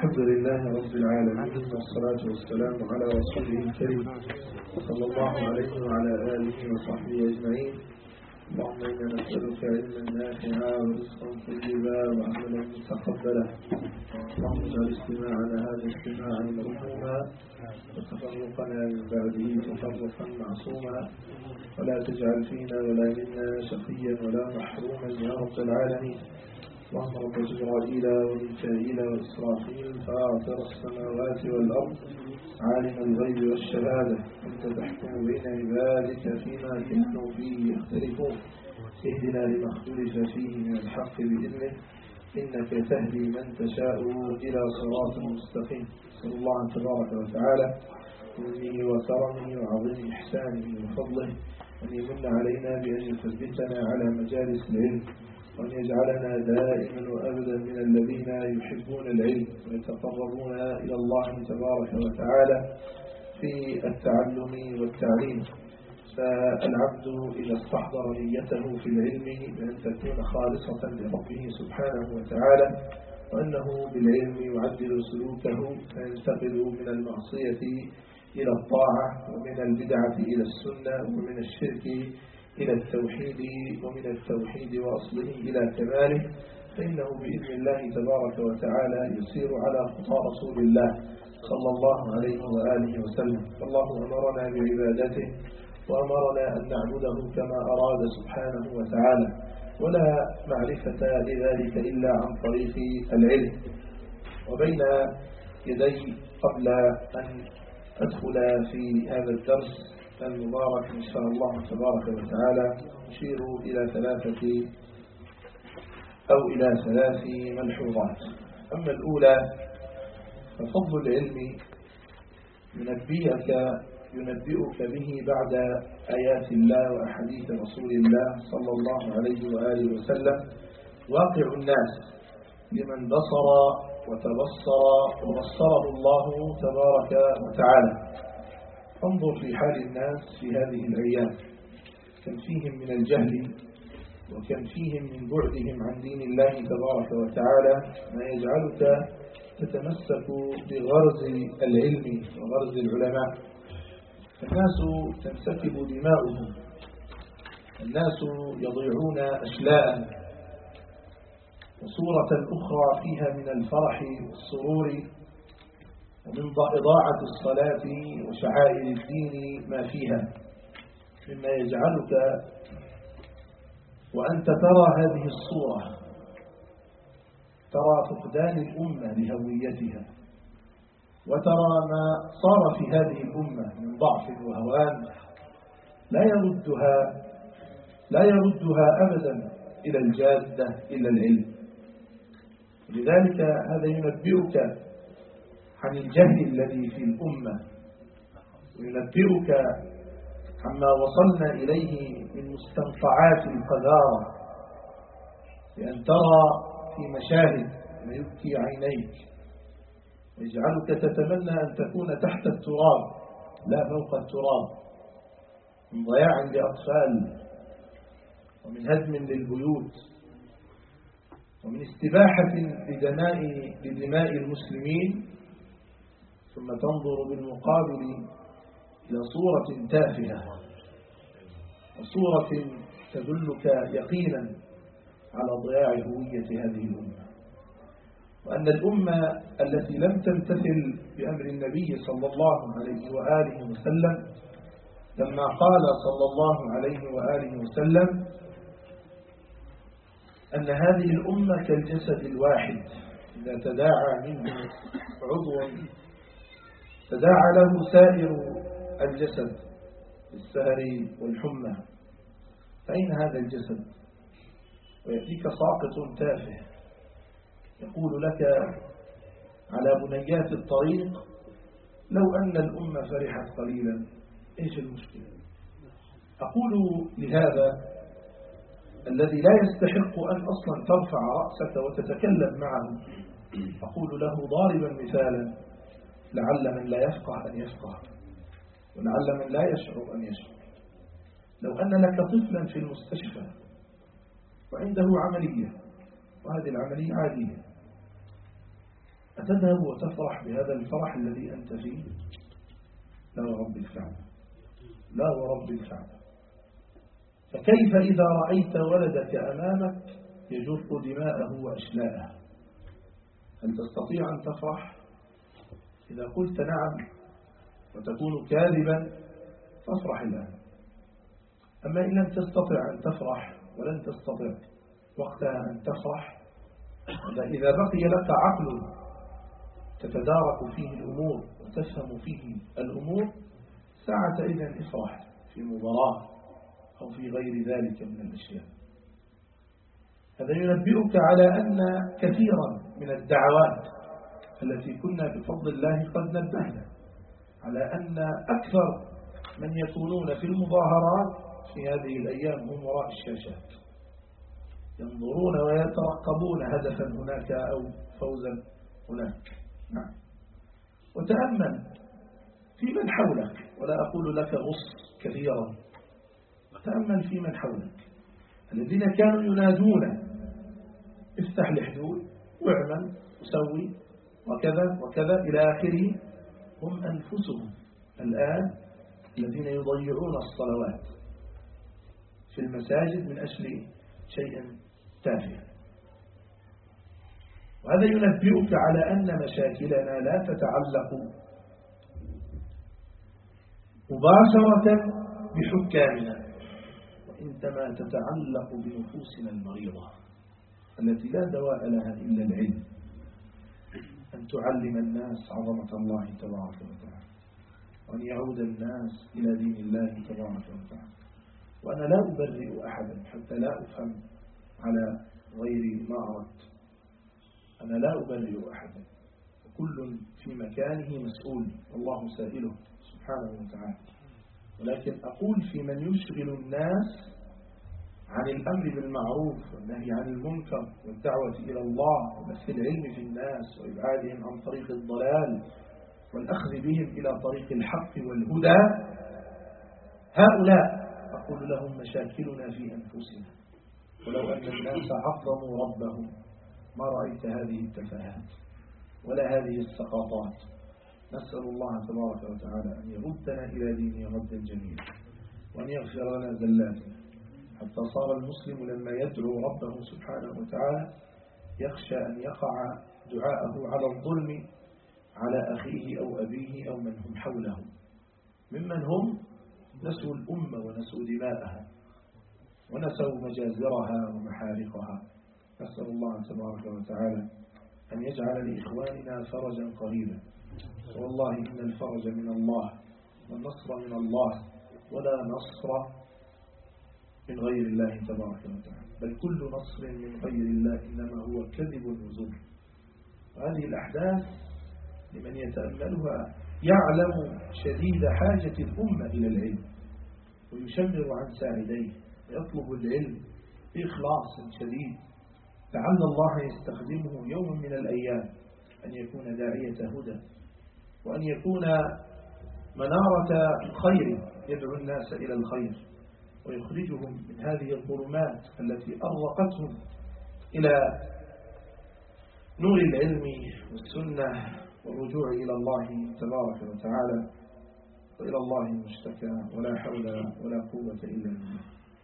الحمد لله رب العالمين، والصلاة والسلام على رسوله الكريم صلى الله عليه وعلى آله وصحبه أجمعين. اللهم إنا نسألك علما نافعا ورزقا طيبا وعملا متقبلا. اللهم اجعل استماعنا هذا استماعا مرحوما، وتفرقنا من بعده تفرقا معصوما، ولا تجعل فينا ولا منا شقيا ولا محروما يا رب العالمين. اللهم رب جبرائيل وميكائيل وإسرافيل فاطر السماوات والأرض عالم الغيب والشهادة، أنت تحكم بين عبادك فيما كانوا فيه يختلفون، اهدنا لما اختلف فيه من الحق بإذنه، إنك تهدي من تشاء إلى صراط مستقيم. نسأل الله تبارك وتعالى بمنه وكرمه وعظيم إحسانه وفضله أن يمن علينا بأن يثبتنا على مجالس العلم، وأن يجعلنا دائما وأبدا من الذين يحبون العلم ويتقربون إلى الله تبارك وتعالى في التعلم والتعليم. فالعبد إذا استحضر نيته في العلم بأن تكون خالصة لربه سبحانه وتعالى، وأنه بالعلم يعدل سلوكه فينتقل من المعصية إلى الطاعة، ومن البدعة إلى السنة، ومن الشرك إلى التوحيد، ومن التوحيد وأصله إلى كماله، فإنه بإذن الله تبارك وتعالى يسير على خطى رسول الله صلى الله عليه وآله وسلم. الله أمرنا بعبادته وأمرنا أن نعبده كما أراد سبحانه وتعالى، ولا معرفة لذلك إلا عن طريق العلم. وبين يدي قبل أن أدخل في هذا الدرس المبارك إن شاء الله تبارك وتعالى أشير إلى ثلاث ملحوظات. أما الأولى ففضل العلم ينبئك به بعد آيات الله وأحاديث رسول الله صلى الله عليه وآله وسلم واقع الناس لمن بصر وتبصر وبصره الله تبارك وتعالى. انظر في حال الناس في هذه الأيام، كم فيهم من الجهل وكم فيهم من بعدهم عن دين الله تبارك وتعالى، ما يجعلك تتمسك بغرز العلم وغرز العلماء. الناس تنسكب دماؤهم، الناس يضيعون أشلاء، وصورة أخرى فيها من الفرح والسرور ومن إضاعة الصلاة وشعائر الدين ما فيها، مما يجعلك وأنت ترى هذه الصورة ترى فقدان الأمة لهويتها، وترى ما صار في هذه الأمة من ضعف وهوان لا يردها أبدا إلى الجادة إلا العلم. لذلك هذا ينبئك عن الجهل الذي في الأمة، وينبئك عما وصلنا إليه من مستنقعات القذارة، لأن ترى في مشاهد ما يبكي عينيك ويجعلك تتمنى أن تكون تحت التراب لا فوق التراب، من ضياع لأطفال، ومن هدم للبيوت، ومن استباحة لدماء المسلمين، ثم تنظر بالمقابل إلى صورة تافهة وصورة تدلك يقينا على ضياع هوية هذه الأمة، وأن الأمة التي لم تمتثل بأمر النبي صلى الله عليه وآله وسلم لما قال صلى الله عليه وآله وسلم أن هذه الأمة كالجسد الواحد، إذا تداعى منه عضو تداعى له سائر الجسد بالسهر والحمى. فأين هذا الجسد؟ ويأتيك ساقط تافه يقول لك على بنيات الطريق لو أن الأمة فرحت قليلا، إيش المشكلة؟ أقول لهذا الذي لا يستحق أن أصلا ترفع رأسك وتتكلم معه، أقول له ضاربا مثالا لعل من لا يفقه أن يفقه، ولعل من لا يشعر أن يشعر. لو أن لك طفلا في المستشفى وعنده عملية، وهذه العملية عادية، أتذهب وتفرح بهذا الفرح الذي أنت فيه؟ لا ورب الكعبة، لا ورب الكعبة. فكيف إذا رأيت ولدك أمامك يجر دماءه وأشلاءه؟ هل تستطيع أن تفرح؟ إذا قلت نعم وتكون كاذبا فافرح الآن. أما إن لم تستطع أن تفرح ولن تستطع وقتها أن تفرح، إذا بقي لك عقل تتدارك فيه الأمور وتفهم فيه الأمور، ساعة إذن افرح في مباراة أو في غير ذلك من الأشياء. هذا ينبئك على أن كثيرا من الدعوات التي كنا بفضل الله قد نبهنا على أن أكثر من يكونون في المظاهرات في هذه الأيام هم وراء الشاشات، ينظرون ويترقبون هدفا هناك أو فوزا هناك. نعم. وتأمل في من حولك، ولا أقول لك غص كثيرا، تأمل في من حولك الذين كانوا ينادون افتح الحدود واعمل وسوي وكذا وكذا إلى آخره، هم أنفسهم الآن الذين يضيعون الصلوات في المساجد من أجل شيء تافه. وهذا ينبئك على أن مشاكلنا لا تتعلق مباشرة بحكامنا، وإنما تتعلق بنفوسنا المريضة التي لا دواء لها إلا العلم، أن تعلم الناس عظمة الله تبارك وتعالى، وأن يعود الناس إلى دين الله تبارك وتعالى. وأنا لا أبرئ أحدا حتى لا أفهم على غير ما أردت، أنا لا أبرئ أحدا، وكل في مكانه مسؤول والله سائله سبحانه وتعالى. ولكن أقول في من يشغل الناس عن الأمر بالمعروف والنهي عن المنكر والدعوة إلى الله وبث العلم في الناس وإبعادهم عن طريق الضلال والأخذ بهم إلى طريق الحق والهدى، هؤلاء أقول لهم مشاكلنا في أنفسنا، ولو أن الناس عظموا ربهم ما رأيت هذه التفاهات ولا هذه السقاطات. نسأل الله تبارك وتعالى أن يردنا إلى دينه ردا جميلا، وأن يغفر لنا زلاتنا، حتى صار المسلم لما يدعو ربه سبحانه وتعالى يخشى أن يقع دعاءه على الظلم على أخيه أو أبيه أو من هم حوله ممن هم نسوا الأمة ونسوا دماءها ونسوا مجازرها ومحارقها. نسأل الله تبارك وتعالى أن يجعل لإخواننا فرجا قريبا، والله إن الفرج من الله والنصر من الله، ولا نصر من غير الله تبارك وتعالى، بل كل نصر من غير الله إنما هو كذب وزور. وهذه الأحداث لمن يتأملها يعلم شديد حاجة الأمة إلى العلم، ويشمر عن ساعديه ويطلب العلم بإخلاص شديد، لعل الله يستخدمه يوم من الأيام أن يكون داعية هدى، وأن يكون منارة خير يدعو الناس إلى الخير ويخرجهم من هذه الظلمات التي أرقتهم إلى نور العلم والسنة والرجوع إلى الله تبارك وتعالى، وإلى الله المشتكى، ولا حول ولا قوة إلا بالله.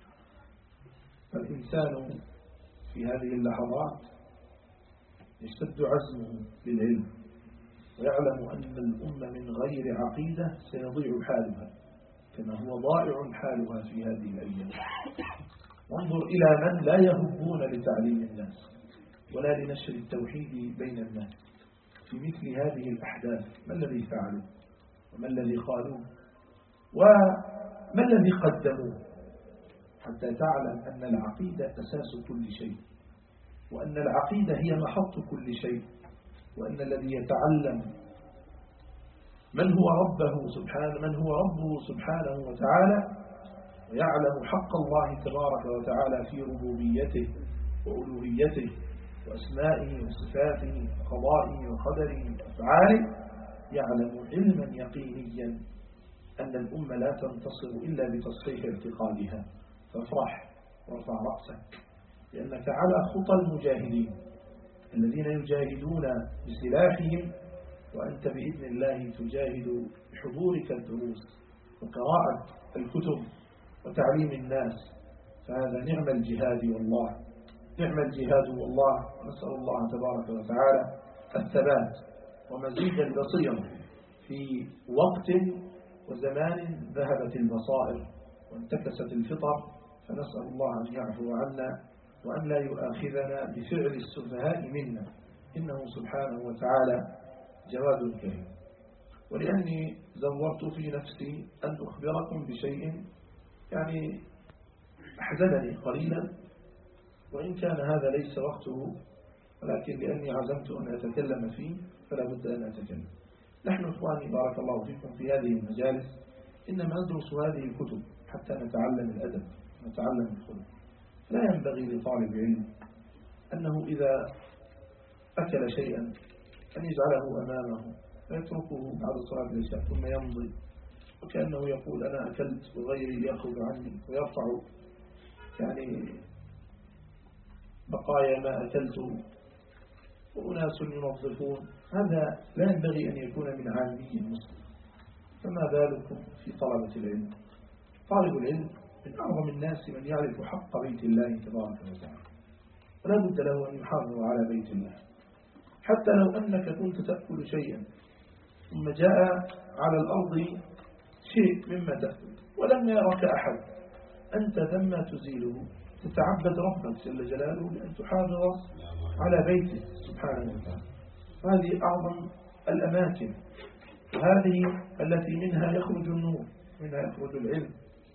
فالإنسان في هذه اللحظات يشتد عزمه للعلم، ويعلم أن الأمة من غير عقيدة سيضيع حالها كما هو ضائع حالها في هذه الأيام. وانظر إلى من لا يهبون لتعليم الناس ولا لنشر التوحيد بين الناس في مثل هذه الأحداث. ما الذي فعلوا وما الذي قالوا وما الذي قدموا، حتى تعلم أن العقيدة أساس كل شيء، وأن العقيدة هي محط كل شيء، وأن الذي يتعلم من هو ربه سبحانه وتعالى ويعلم حق الله تبارك وتعالى في ربوبيته وألوهيته وأسمائه وصفاته وقضائه وقدره وأفعاله، يعلم علما يقينيا أن الأمة لا تنتصر إلا بتصحيح اعتقادها. فافرح وارفع رأسك لأنك على خطى المجاهدين الذين يجاهدون بسلاحهم، وأنت بإذن الله تجاهد بحضورك الدروس وقراءة الكتب وتعليم الناس، فهذا نعم الجهاد والله، نعم الجهاد والله. نسأل الله تبارك وتعالى الثبات ومزيد البصيرة في وقت وزمان ذهبت البصائر وانتكست الفطر، فنسأل الله أن يعفو عنا وأن لا يؤاخذنا بفعل السفهاء منا، إنه سبحانه وتعالى جواد كريم. ولأني زورت في نفسي أن أخبركم بشيء يعني أحزنني قليلا، وإن كان هذا ليس وقته، ولكن لأني عزمت أن أتكلم فيه فلا بد أن أتكلم. نحن إخواني بارك الله فيكم في هذه المجالس إنما ندرس هذه الكتب حتى نتعلم الأدب ونتعلم الخلق. لا ينبغي لطالب علم أنه إذا أكل شيئا أن يجعله أمامه فيتركه بعد صلاة العشاء ثم يمضي وكأنه يقول أنا أكلت وغيري يأخذ عني، ويرفع يعني بقايا ما أكلت وأناس ينظفون. هذا لا ينبغي أن يكون من عامي المسلم، فما بالكم في طلبة العلم؟ طالب العلم من أعظم الناس من يعرف حق بيت الله تبارك وتعالى، ولا بد له أن يحافظ على بيت الله. حتى لو أنك كنت تأكل شيئا ثم جاء على الأرض شيء مما تأكل ولم يرك أحد، أنت ثم تزيله، تتعبد ربك جل جلاله بأن تحافظ على بيته سبحانه وتعالى. هذه أعظم الأماكن، وهذه التي منها يخرج النور، منها يخرج العلم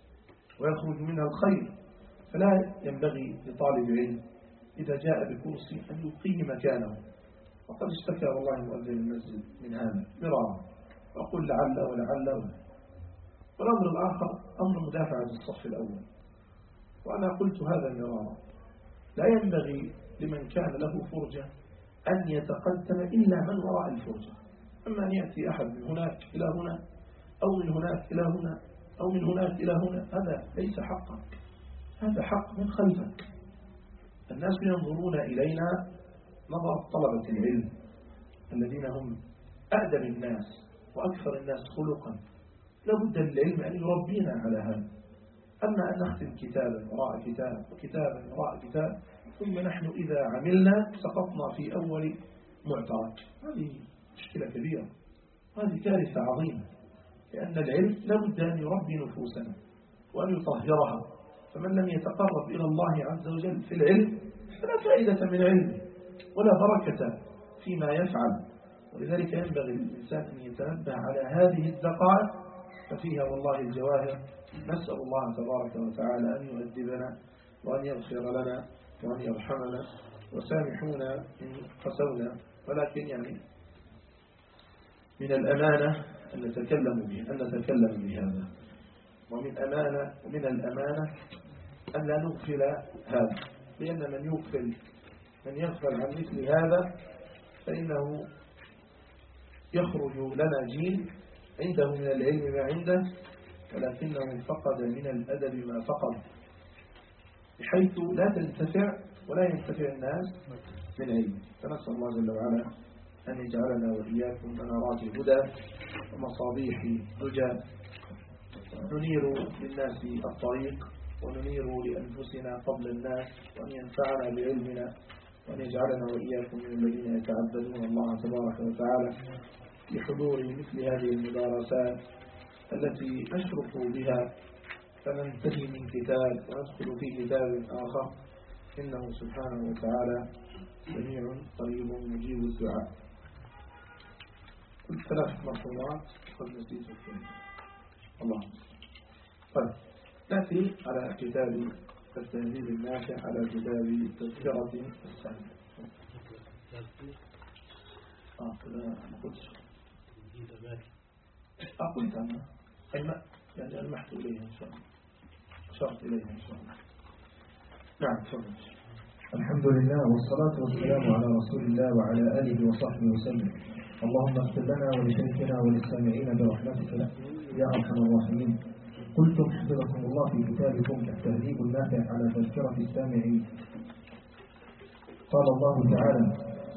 ويخرج منها الخير. فلا ينبغي لطالب علم إذا جاء بكرسي أن يبقيه مكانه. وقد اشتكى والله مؤذن المسجد من هذا مرارا، وأقول لعل ولعل. والأمر الآخر أمر مدافعة الصف الأول، وأنا قلت هذا مرارا، لا ينبغي لمن كان له فرجة أن يتقدم إلا من وراء الفرجة. أما أن يأتي أحد من هناك إلى هنا أو من هناك إلى هنا أو من هناك إلى هنا، هذا ليس حقا، هذا حق من خلفك. الناس ينظرون إلينا نظر طلبة العلم الذين هم أأدب الناس وأكثر الناس خلقا. لابد للعلم أن يربينا على هذا. أما أن نختم كتابا وراء كتاب وكتابا وراء كتاب ثم نحن إذا عملنا سقطنا في أول معترك، هذه مشكلة كبيرة، هذه كارثة عظيمة. لأن العلم لابد أن يربي نفوسنا وأن يطهرها، فمن لم يتقرب إلى الله عز وجل في العلم فلا فائدة من علمه ولا بركة فيما يفعل. ولذلك ينبغي للإنسان أن يتنبه على هذه الدقائق، ففيها والله الجواهر. نسأل الله تبارك وتعالى أن يؤدبنا وأن يغفر لنا وأن يرحمنا، وسامحونا إن قسونا، ولكن يعني من الأمانة أن نتكلم بهذا، ومن الأمانة أن لا نغفل هذا، لأن من يغفل عن مثل هذا فإنه يخرج لنا جيل عنده من العلم ما عنده، ولكنه فقد من الأدب ما فقد، بحيث لا تنتفع ولا ينتفع الناس من علم. فنسأل الله جل وعلا أن يجعلنا وإياكم منارات الهدى ومصابيح الدجى، ننير للناس الطريق وننير لأنفسنا قبل الناس، وأن ينفعنا بعلمنا، وأن يجعلنا وإياكم من الذين يتعبدون الله تبارك وتعالى بحضور مثل هذه المدارسات التي نشرف بها، فننتهي من كتاب وندخل في كتاب آخر. إنه سبحانه وتعالى سميع قريب مجيب الدعاء. كل 3 مرحومات قد نسيت الكلمة. الله. طيب نأتي على كتاب التهذيب النافع، على كتاب تذكرة السامع. لا ما قلتش. قلت أنا يعني ألمحت إليها إن شاء الله، أشرت إليها إن شاء الله. نعم تفضل. الحمد لله والصلاة والسلام على رسول الله وعلى آله وصحبه وسلم. اللهم اغفر لنا ولشيخنا وللسامعين برحمتك يا أرحم الراحمين. قلتم حفظكم الله في كتابكم التهذيب النافع على تذكرة السامعين. قال الله تعالى: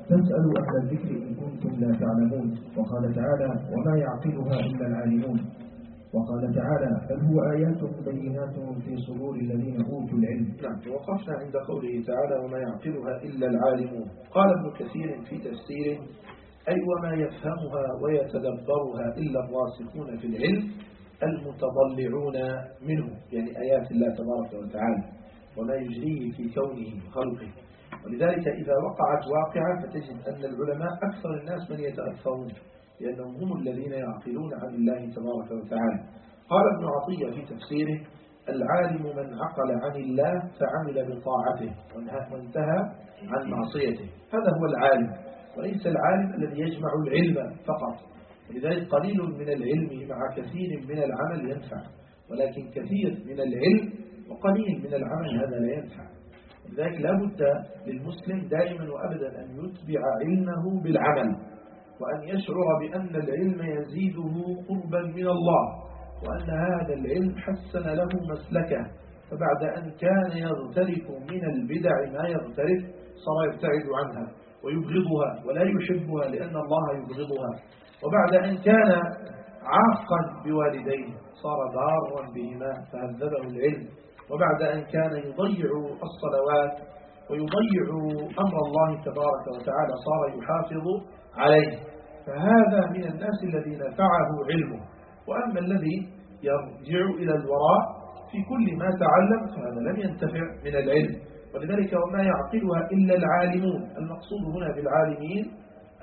فاسألوا أهل الذكر إن كنتم لا تعلمون. وقال تعالى وما يعقلها إلا العالمون. وقال تعالى بل هو آيات بينات في صدور الذين أوتوا العلم. نعم. وقفنا عند قوله تعالى وما يعقلها إلا العالمون. قال ابن كثير في تفسيره أي وما يفهمها ويتدبرها إلا الراسخون في العلم المتضلعون منه، يعني آيات الله تبارك وتعالى وما يجريه في كونه خلقه. ولذلك إذا وقعت واقعة فتجد أن العلماء أكثر الناس من يتأثرون، لأنهم هم الذين يعقلون عن الله تبارك وتعالى. قال ابن عطية في تفسيره العالم من عقل عن الله فعمل بطاعته وانتهى عن معصيته، هذا هو العالم، وليس العالم الذي يجمع العلم فقط. ولذلك قليل من العلم مع كثير من العمل ينفع، ولكن كثير من العلم وقليل من العمل هذا لا ينفع. لذلك لا بد للمسلم دائما وأبدا أن يتبع علمه بالعمل، وأن يشعر بأن العلم يزيده قربا من الله، وأن هذا العلم حسن له مسلكه. فبعد أن كان يغترف من البدع ما يغترف صار يبتعد عنها ويبغضها ولا يحبها لأن الله يبغضها. وبعد أن كان عاقا بوالديه صار ضارا بهما فهذبه العلم. وبعد أن كان يضيع الصلوات ويضيع أمر الله تبارك وتعالى صار يحافظ عليه. فهذا من الناس الذي نفعه علمه. وأما الذي يرجع إلى الوراء في كل ما تعلم فهذا لم ينتفع من العلم. ولذلك وما يعقلها إلا العالمون. المقصود هنا بالعالمين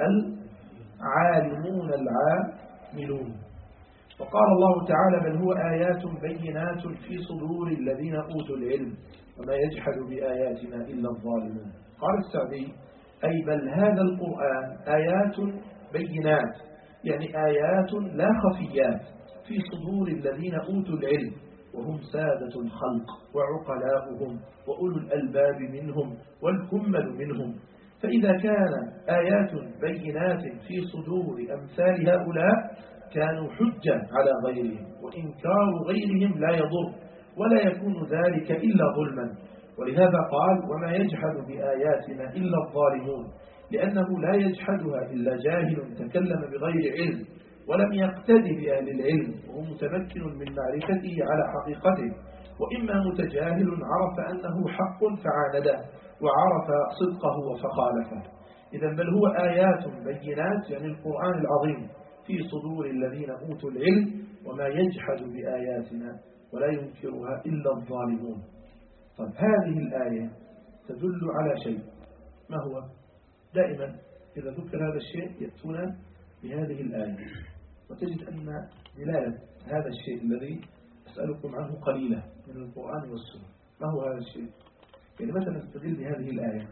العالمون العاملون. وقال الله تعالى بل هو آيات بينات في صدور الذين أوتوا العلم وما يجحد بآياتنا إلا الظالمون. قال السعدي أي بل هذا القرآن آيات بينات، يعني آيات لا خفيات في صدور الذين أوتوا العلم وهم سادة الخلق وعقلاؤهم وأولو الألباب منهم والكمل منهم. فإذا كان آيات بينات في صدور أمثال هؤلاء كانوا حجة على غيرهم، وإنكار غيرهم لا يضر ولا يكون ذلك إلا ظلما. ولهذا قال وما يجحد بآياتنا إلا الظالمون، لأنه لا يجحدها إلا جاهل تكلم بغير علم ولم يقتدي بأهل العلم وهو متمكن من معرفته على حقيقته، وإما متجاهل عرف أنه حق فعانده وعرف صدقه وفخالفه. إذن بل هو آيات بينات يعني القرآن العظيم في صدور الذين أوتوا العلم وما يجحد بآياتنا ولا ينكرها إلا الظالمون. طيب هذه الآية تدل على شيء، ما هو؟ دائما إذا ذكر هذا الشيء يأتون بهذه الآية، وتجد أن دلالة هذا الشيء الذي أسألكم عنه قليلة من القرآن والسنة. ما هو هذا الشيء؟ يعني مثلا نستدل بهذه الآية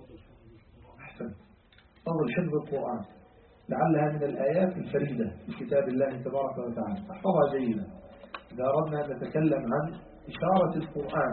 أحسن فضل حفظ القرآن، لعلها من الآيات الفريدة في كتاب الله تبارك وتعالى، احفظها جيدا. إذا أردنا أن نتكلم عن إشارة القرآن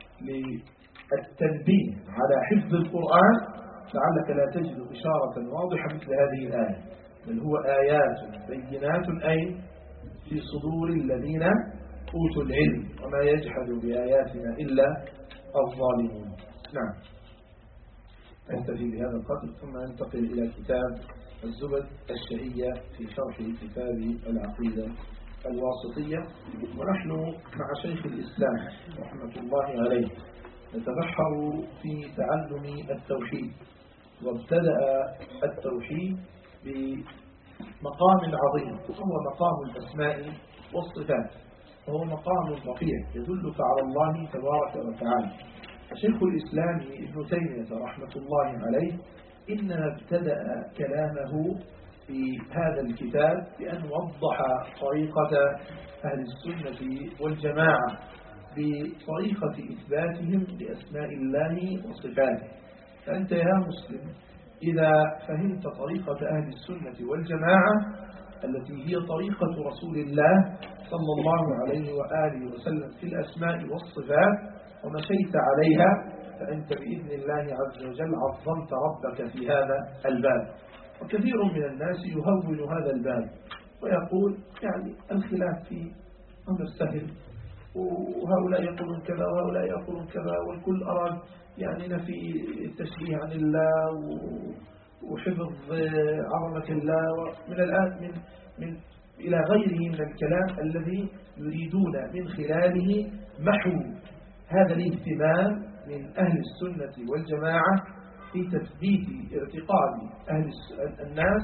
للتنبيه على حفظ القرآن لعلك لا تجد إشارة واضحة مثل هذه الآية. بل هو آيات بينات أي في صدور الذين أوتوا العلم وما يجحد بآياتنا إلا الظالمون. نعم، نكتفي بهذا القدر ثم ننتقل إلى كتاب الزبد الشهية في شرح كتاب العقيدة الواسطية. ونحن مع شيخ الإسلام رحمة الله عليه نتبحر في تعلم التوحيد، وابتدأ التوحيد بمقام عظيم وهو مقام الأسماء والصفات، وهو مقام رفيع يدلك على الله تبارك وتعالى. شيخ الإسلام ابن تيمية رحمة الله عليه إنما ابتدأ كلامه في هذا الكتاب بأن وضح طريقة أهل السنة والجماعة بطريقة إثباتهم لأسماء الله وصفاته. فأنت يا مسلم إذا فهمت طريقة أهل السنة والجماعة التي هي طريقة رسول الله صلى الله عليه وآله وسلم في الأسماء والصفات ومشيت عليها، فأنت بإذن الله عز وجل عظمت ربك في هذا الباب. وكثير من الناس يهون هذا الباب ويقول يعني الخلاف في أمر سهل، وهؤلاء يقولون كذا وهؤلاء يقولون كذا، والكل أراد يعني نفي التشبيه عن الله وحفظ عظمة الله ومن الآن من إلى غيره من الكلام الذي يريدون من خلاله محو هذا الاهتمام من أهل السنة والجماعة في تثبيت اعتقاد الناس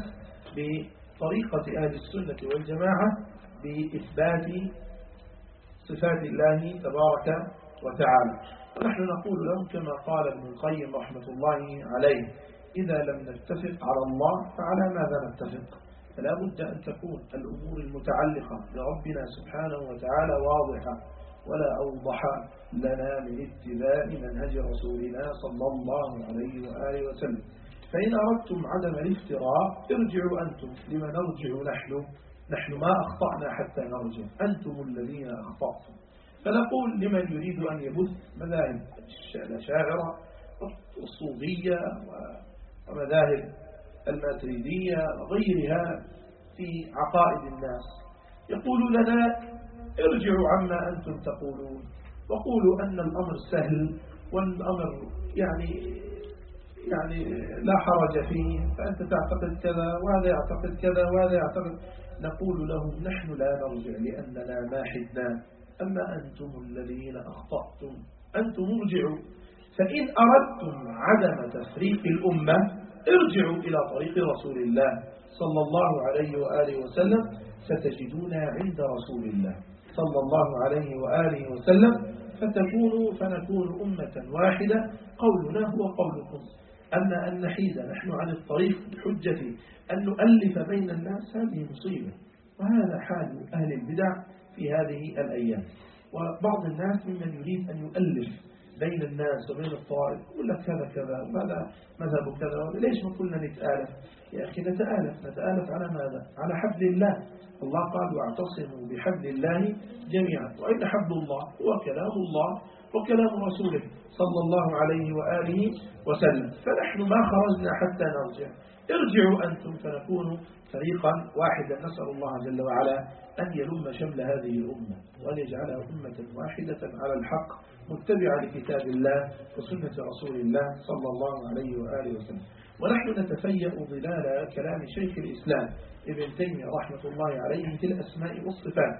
بطريقة أهل السنة والجماعة بإثبات صفات الله تبارك وتعالى. ونحن نقول لهم كما قال ابن القيم رحمة الله عليه: إذا لم نتفق على الله فعلى ماذا نتفق؟ فلا بد أن تكون الأمور المتعلقة بربنا سبحانه وتعالى واضحة ولا أوضح لنا من اتباع منهج رسولنا صلى الله عليه وآله وسلم. فإن أردتم عدم الافتراء ارجعوا أنتم، لما نرجع نحن ما أخطأنا حتى نرجع، أنتم الذين أخطأتم. فنقول لمن يريد أن يبث مذاهب الأشاعرة والصوفية ومذاهب الماتريدية وغيرها في عقائد الناس، يقول لنا ارجعوا عما أنتم تقولون وقولوا أن الأمر سهل والأمر يعني لا حرج فيه، فأنت تعتقد كذا وهذا يعتقد كذا وهذا يعتقد. نقول لهم نحن لا نرجع لأننا ما حدنا، أما أنتم الذين أخطأتم، أنتم ارجعوا. فإن أردتم عدم تفريق الأمة ارجعوا إلى طريق رسول الله صلى الله عليه وآله وسلم، ستجدون عند رسول الله صلى الله عليه وآله وسلم، فنكون أمة واحدة قولنا هو قولكم. أما أن نحيد نحن عن الطريق بحجة أن نؤلف بين الناس هذه مصيبة، وهذا حال أهل البدع في هذه الأيام. وبعض الناس ممن يريد أن يؤلف بين الناس وبين الطوائف، يقول لك كذا كذا وهذا مذهب كذا، ليش ما كلنا نتآلف؟ يا أخي نتآلف على ماذا؟ على حبل الله. الله قال: واعتصموا بحبل الله جميعا. وأين حبل الله؟ هو كلام الله وكلام رسوله صلى الله عليه وآله وسلم. فنحن ما خرجنا حتى نرجع، ارجعوا أنتم فنكون فريقا واحدا. نسأل الله جل وعلا أن يلم شمل هذه الأمة وأن يجعلها أمة واحدة على الحق متبعة لكتاب الله وسنة رسول الله صلى الله عليه وآله وسلم. ونحن نتفيأ ظلال كلام شيخ الإسلام ابن تيمية رحمة الله عليه في الأسماء والصفات،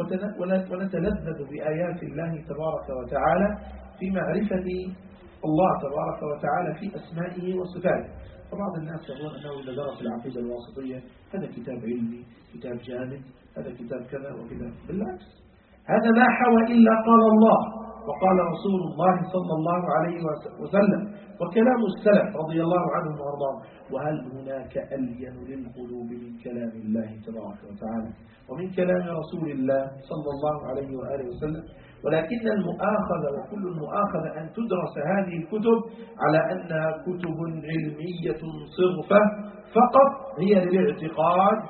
ونتلذذ بآيات الله تبارك وتعالى في معرفة الله تبارك وتعالى في أسمائه وصفاته. فبعض الناس يقولون أنه إذا درس العقيدة الواسطية هذا كتاب علمي، كتاب جامد، هذا كتاب كذا وكذا. بالعكس، هذا ما حوى إلا قال الله وقال رسول الله صلى الله عليه وسلم وكلام السلف رضي الله عنهم وارضاهم. وهل هناك ألين للقلوب من كلام الله تبارك وتعالى ومن كلام رسول الله صلى الله عليه وآله وسلم؟ ولكن المؤاخذة وكل المؤاخذة أن تدرس هذه الكتب على أنها كتب علمية صرفة فقط هي للاعتقاد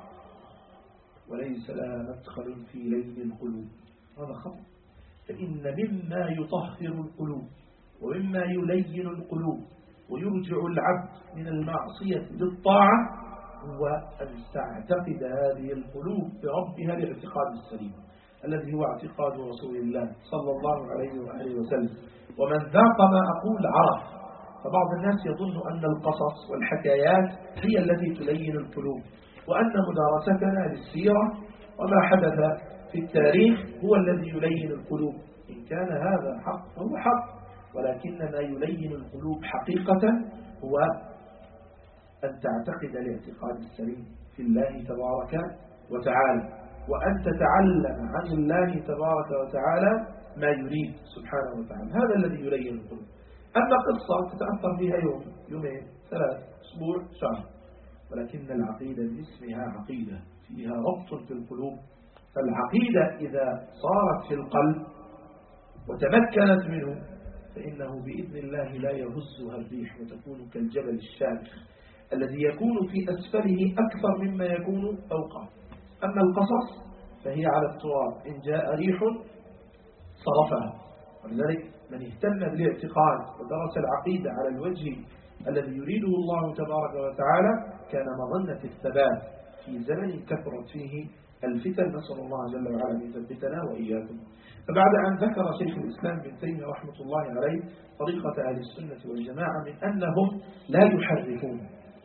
وليس لها مدخل في لين القلوب. هذا خطأ. فإن مما يطهر القلوب ومما يلين القلوب ويرجع العبد من المعصية للطاعة هو أن تعتقد هذه القلوب بربها الاعتقاد السليم الذي هو اعتقاد رسول الله صلى الله عليه وآله وسلم. ومن ذاق ما أقول عرف. فبعض الناس يظن أن القصص والحكايات هي التي تلين القلوب، وأن مدارستنا للسيرة وما حدث في التاريخ هو الذي يلين القلوب. إن كان هذا حق فهو حق، ولكن ما يلين القلوب حقيقة هو أن تعتقد الاعتقاد السليم في الله تبارك وتعالى، وأن تتعلم عن الله تبارك وتعالى ما يريد سبحانه وتعالى. هذا الذي يلين القلوب. أما قصة تتأثر فيها يوم، يومين، 3 أسبوع، شهر، ولكن العقيدة باسمها عقيدة فيها ربط في القلوب. فالعقيدة إذا صارت في القلب وتمكنت منه فإنه بإذن الله لا يهزها الريح وتكون كالجبل الشامخ الذي يكون في أسفله أكثر مما يكون فوقه. أما القصص فهي على التراب، إن جاء ريح صرفها. ولذلك من اهتم بالاعتقاد ودرس العقيدة على الوجه الذي يريده الله تبارك وتعالى كان مظنة الثبات في زمن كثرت فيه الفتن. نسأل الله جل وعلا أن يثبتنا وإياكم. فبعد أن ذكر شيخ الإسلام ابن تيمية رحمة الله عليه طريقة أهل السنة والجماعة من أنهم لا يحرفون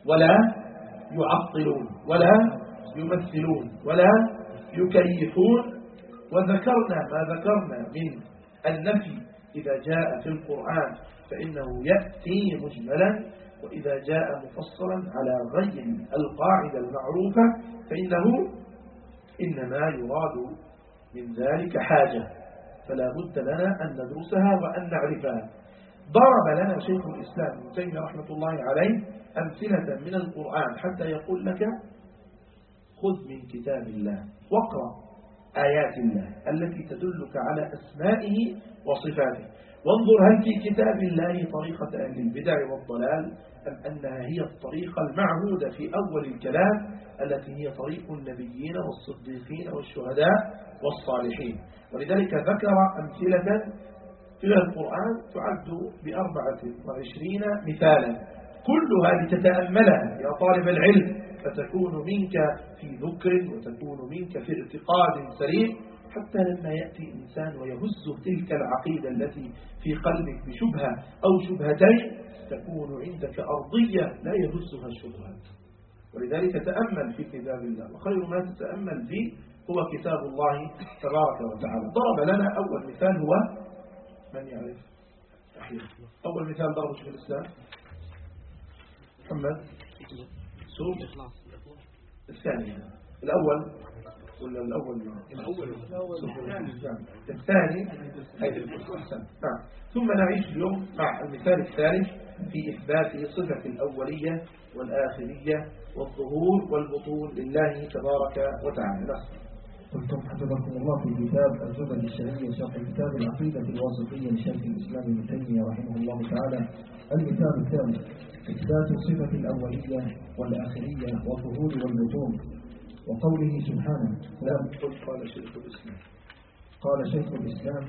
ولا يعطلون ولا يمثلون ولا يكيفون. وذكرنا ما ذكرنا من النفي إذا جاء في القرآن فإنه يأتي مجملا، وإذا جاء مفصلا على غير القاعدة المعروفة فإنه إنما يراد من ذلك حاجة، فلا بد لنا أن ندرسها وأن نعرفها. ضرب لنا شيخ الإسلام ابن تيمية رحمة الله عليه أمثلة من القرآن حتى يقول لك خذ من كتاب الله واقرأ آيات الله التي تدلك على أسمائه وصفاته، وانظر هل في كتاب الله طريقة أهل البدع والضلال أم أنها هي الطريقة المعهودة في أول الكلام التي هي طريق النبيين والصديقين والشهداء والصالحين. ولذلك ذكر أمثلة في القرآن تعد ب24 مثالا، كلها لتتأملها يا طالب العلم، فتكون منك في ذكر وتكون منك في اعتقاد سليم، حتى لما يأتي إنسان ويهزه تلك العقيدة التي في قلبك بشبهة أو شبهتين تكون عندك أرضية لا يهزها الشبهات. ولذلك تأمل في كتاب الله، وخير ما تتأمل فيه هو كتاب الله تبارك وتعالى. ضرب لنا أول مثال، هو من يعرف أول مثال ضربه شيخ الإسلام محمد سورة الثاني، الأول ولا الثاني ثم نعيش اليوم مع المثال الثالث في إثبات صفة الأولية والآخرية والظهور والبطون لله تبارك وتعالى. قلتم حفظكم الله في الكتاب الزبد الشرعي شرح كتاب العقيدة الواسطية لشيخ الإسلام ابن تيمية رحمه الله تعالى. المثال الثالث إثبات صفة الأولية والآخرية والظهور والبطون، وقوله سبحانه قال شيخ الإسلام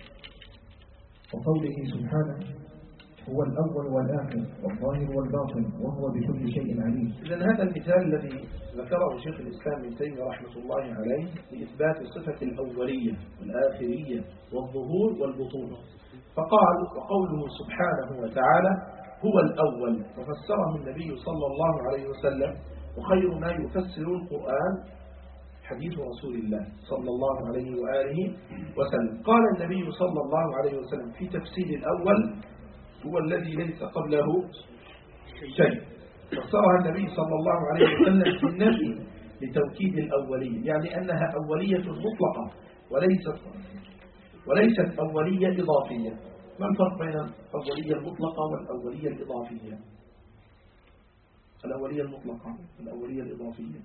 وقوله سبحانه هو الأول والآخر والظاهر والباطن وهو بكل شيء عليم. إذن هذا المثال الذي ذكره شيخ الإسلام ابن تيمية رحمة الله عليه لإثبات صفة الأولية والآخرية والظهور والبطون، فقال وقوله سبحانه وتعالى هو الأول، وفسره النبي صلى الله عليه وسلم، وخير ما يفسر القرآن حديث رسول الله صلى الله عليه وآله وسلم. قال النبي صلى الله عليه وسلم في تفسير الأول هو الذي ليس قبله شيء، فسرها النبي صلى الله عليه وسلم في النفي لتوكيد الأولية، يعني أنها أولية مطلقة وليست أولية إضافية. ما الفرق بين الأولية المطلقة والأولية الإضافية؟ الأولية المطلقة والأولية الإضافية،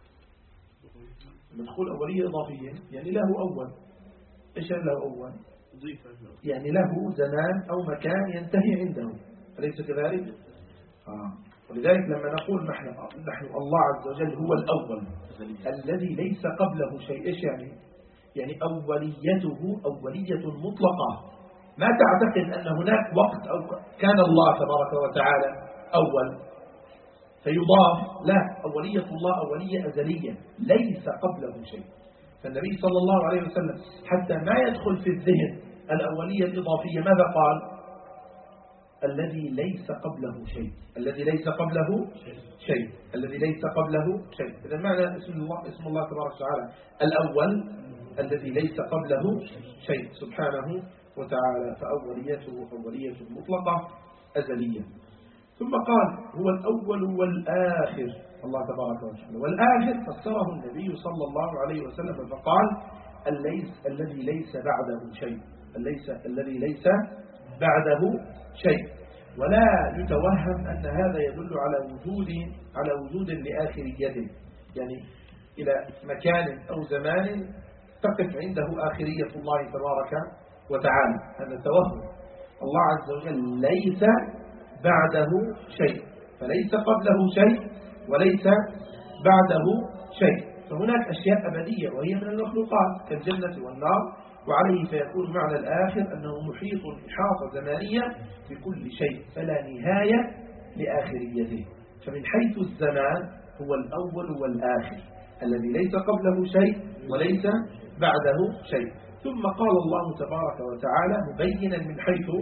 مدخول أولية إضافية يعني له أول، إيش له أول؟ يعني له زمان أو مكان ينتهي عنده، أليس كذلك؟ ولذلك لما نقول نحن الله عز وجل هو الأول الذي ليس قبله شيء، إيش يعني أوليته أولية مطلقة، ما تعتقد أن هناك وقت أو كان الله تبارك وتعالى أول فيضاف، لا، أولية الله أولية أزلية ليس قبله شيء. فالنبي صلى الله عليه وسلم حتى ما يدخل في الذهن الأولية الإضافية ماذا قال؟ الذي ليس قبله شيء، الذي ليس قبله شيء، الذي ليس قبله شيء. إذا معنى اسم الله تبارك وتعالى الأول الذي ليس قبله شيء سبحانه وتعالى، فأوليته أولية مطلقة أزلية. ثم قال هو الأول والآخر الله تبارك وتعالى، والآخر فسره النبي صلى الله عليه وسلم فقال الذي ليس بعده شيء، الذي ليس بعده شيء. ولا يتوهم أن هذا يدل على وجود لآخريته، يعني إلى مكان أو زمان تقف عنده آخرية الله تبارك وتعالى، هذا توهم. الله عز وجل ليس بعده شيء، فليس قبله شيء وليس بعده شيء. فهناك أشياء أبدية وهي من المخلوقات كالجنة والنار، وعليه فيكون معنى الآخر أنه محيط إحاطة زمانية بكل شيء فلا نهاية لآخريته. فمن حيث الزمان هو الأول والآخر الذي ليس قبله شيء وليس بعده شيء. ثم قال الله تبارك وتعالى مبينا من حيث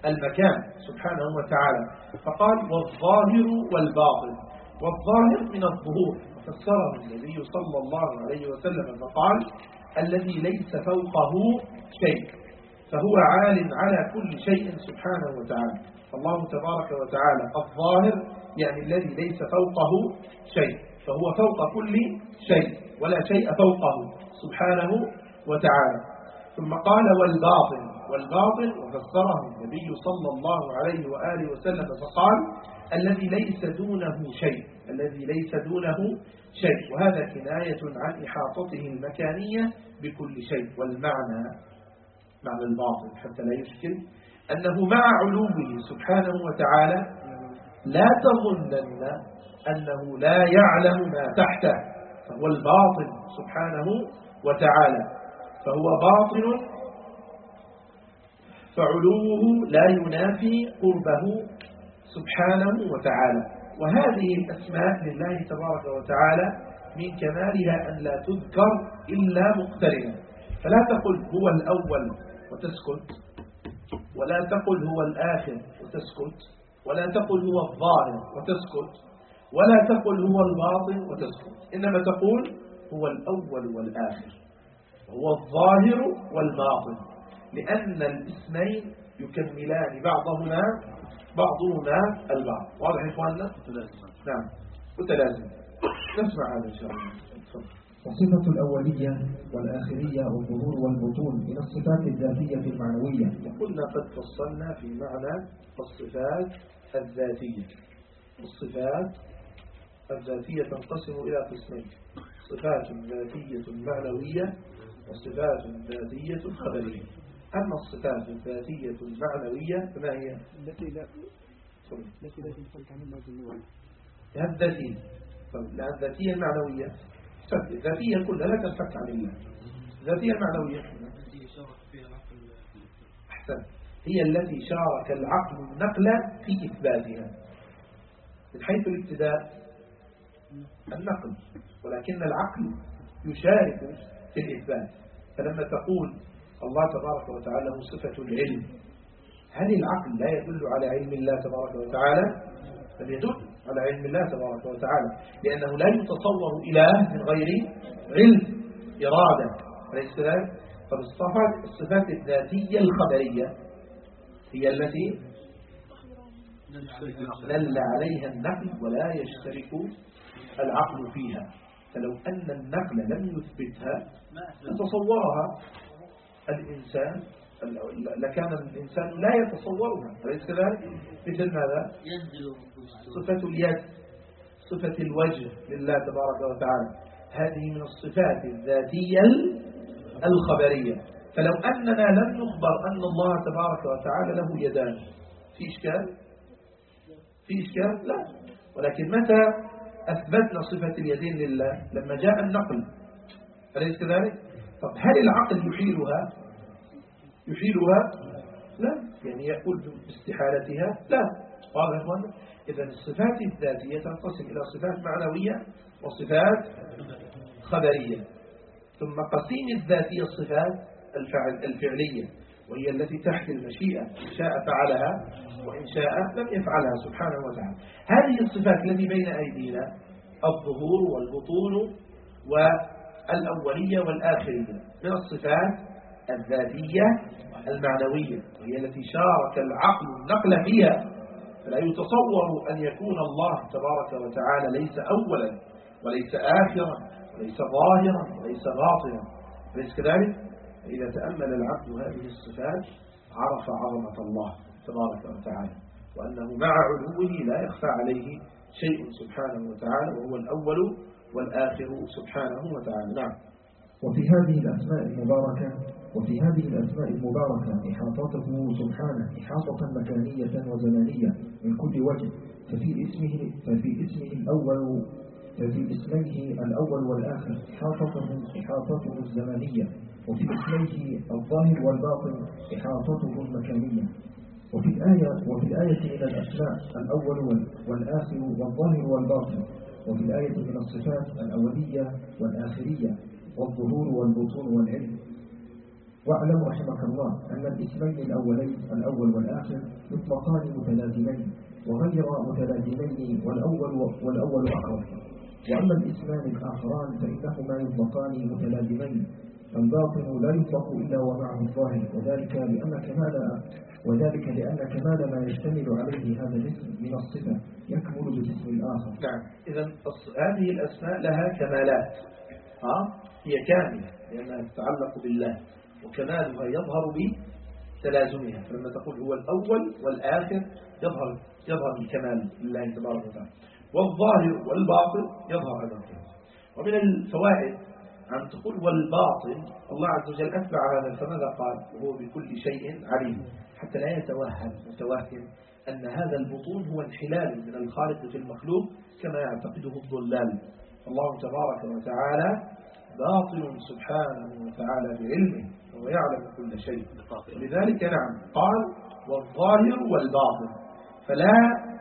المكان سبحانه وتعالى، فقال والظاهر والباطن. والظاهر من الظهور، فسره النبي صلى الله عليه وسلم فقال الذي ليس فوقه شيء، فهو عال على كل شيء سبحانه وتعالى. فالله تبارك وتعالى الظاهر يعني الذي ليس فوقه شيء، فهو فوق كل شيء ولا شيء فوقه سبحانه وتعالى. ثم قال والباطن. والباطن وفسره النبي صلى الله عليه وآله وسلم فقال الذي ليس دونه شيء، الذي ليس دونه شيء، وهذا كناية عن إحاطته المكانية بكل شيء. والمعنى معنى الباطن حتى لا يشكل أنه مع علوه سبحانه وتعالى لا تظنن أنه لا يعلم ما تحته، فهو الباطن سبحانه وتعالى، فهو باطن فعلوه لا ينافي قربه سبحانه وتعالى. وهذه الأسماء لله تبارك وتعالى من كمالها أن لا تذكر إلا مقترنة، فلا تقل هو الأول وتسكت، ولا تقل هو الآخر وتسكت، ولا تقل هو الظاهر وتسكت، ولا تقل هو الباطن وتسكت، إنما تقول هو الأول والآخر، هو الظاهر والباطن، لأن الاسمين يكملان بعضهما البعض. واضح يا إخواننا؟ نعم متلازم. نسمع هذا إن شاء الله. وصفة الأولية والآخرية والظهور والبطون من الصفات الذاتية المعنوية. وقلنا قد فصلنا في معنى الصفات الذاتية. الصفات الذاتية تنقسم إلى قسمين: صفات ذاتية معنوية وصفات ذاتية خبرية. أما الصفات الذاتية المعنوية فما هي؟ التي لا تنفك عن المعنوية. الذاتية. الذاتية المعنوية الذاتية كلها لا تنفك عن الله. الذاتية المعنوية أحسن، هي التي شارك العقل النقل في إثباتها من حيث الابتداء النقل، ولكن العقل يشارك في الإثبات. فلما تقول الله تبارك وتعالى له صفة العلم، هل العقل لا يدل على علم الله تبارك وتعالى؟ بل يدل على علم الله تبارك وتعالى، لأنه لا يتصور إله من غير علم إرادة، أليس كذلك؟ فالصفات الذاتية الخبرية هي التي دل عليها النقل ولا يشترك العقل فيها. فلو أن النقل لم يثبتها لتصورها الإنسان، لكان الإنسان لا يتصورها، أليس كذلك؟ مثل ماذا؟ صفة اليد، صفة الوجه لله تبارك وتعالى، هذه من الصفات الذاتية الخبرية. فلو أننا لم نخبر أن الله تبارك وتعالى له يدان في إشكال؟ في إشكال؟ لا. ولكن متى أثبتنا صفة اليدين لله؟ لما جاء النقل، أليس كذلك؟ طب هل العقل يحيلها؟ لا، يعني يقول باستحالتها؟ لا. واضح يا اخوان؟ إذن الصفات الذاتية تنقسم إلى صفات معنوية وصفات خبرية. ثم قسيم الذاتية الصفات الفعلية، وهي التي تحت المشيئة، إن شاء فعلها وإن شاء لم يفعلها سبحانه وتعالى. هذه الصفات التي بين أيدينا الظهور والبطون والأولية والآخرية من الصفات الذاتية المعنوية، وهي التي شارك العقل النقل فيها. فلا يتصور أن يكون الله تبارك وتعالى ليس أولا وليس آخرا وليس ظاهرا وليس باطنا، أليس كذلك؟ إذا تأمل العبد هذه الصفات عرف عظمة الله تبارك وتعالى، وأنه مع علوه لا يخفى عليه شيء سبحانه وتعالى، وهو الأول والآخر سبحانه وتعالى. نعم. وفي هذه الأسماء المباركة إحاطته سبحانه إحاطة مكانية وزمانية من كل وجه. ففي اسميه الأول والآخر إحاطته الزمانية، وفي اسميه الظاهر والباطن إحاطته المكانية. وفي الآية من الأسماء الأول والآخر والظاهر والباطن، وفي الآية من الصفات الأولية والآخرية والظهور والبطون والعلم. واعلم رحمك الله أن الاسمين الأولين الأول والآخر يطلقان متلازمين وغير متلازمين والأول أقرب. وأما الاسمان الآخران فإنهما يطلقان متلازمين. الباطن لا يطلق إلا ومعه الظاهر، وذلك لأن كمال ما يشتمل عليه هذا الاسم من الصفة يكمل بالاسم الآخر. نعم، إذا هذه الأسماء لها كمالات، هي كاملة لأنها تتعلق بالله، وكمالها يظهر بتلازمها. فلما تقول هو الأول والآخر يظهر الكمال لله تبارك وتعالى، والظاهر والباطن يظهر هذا الكمال. ومن الفوائد أن تقول والباطن، الله عز وجل أتبع هذا فماذا قال؟ وهو بكل شيء عليم، حتى لا يتوهم متوهم أن هذا البطون هو انحلال من الخالق في المخلوق كما يعتقده الضلال. الله تبارك وتعالى باطن سبحانه وتعالى بعلمه، وهو يعلم كل شيء. لذلك نعم قال والظاهر والباطن، فلا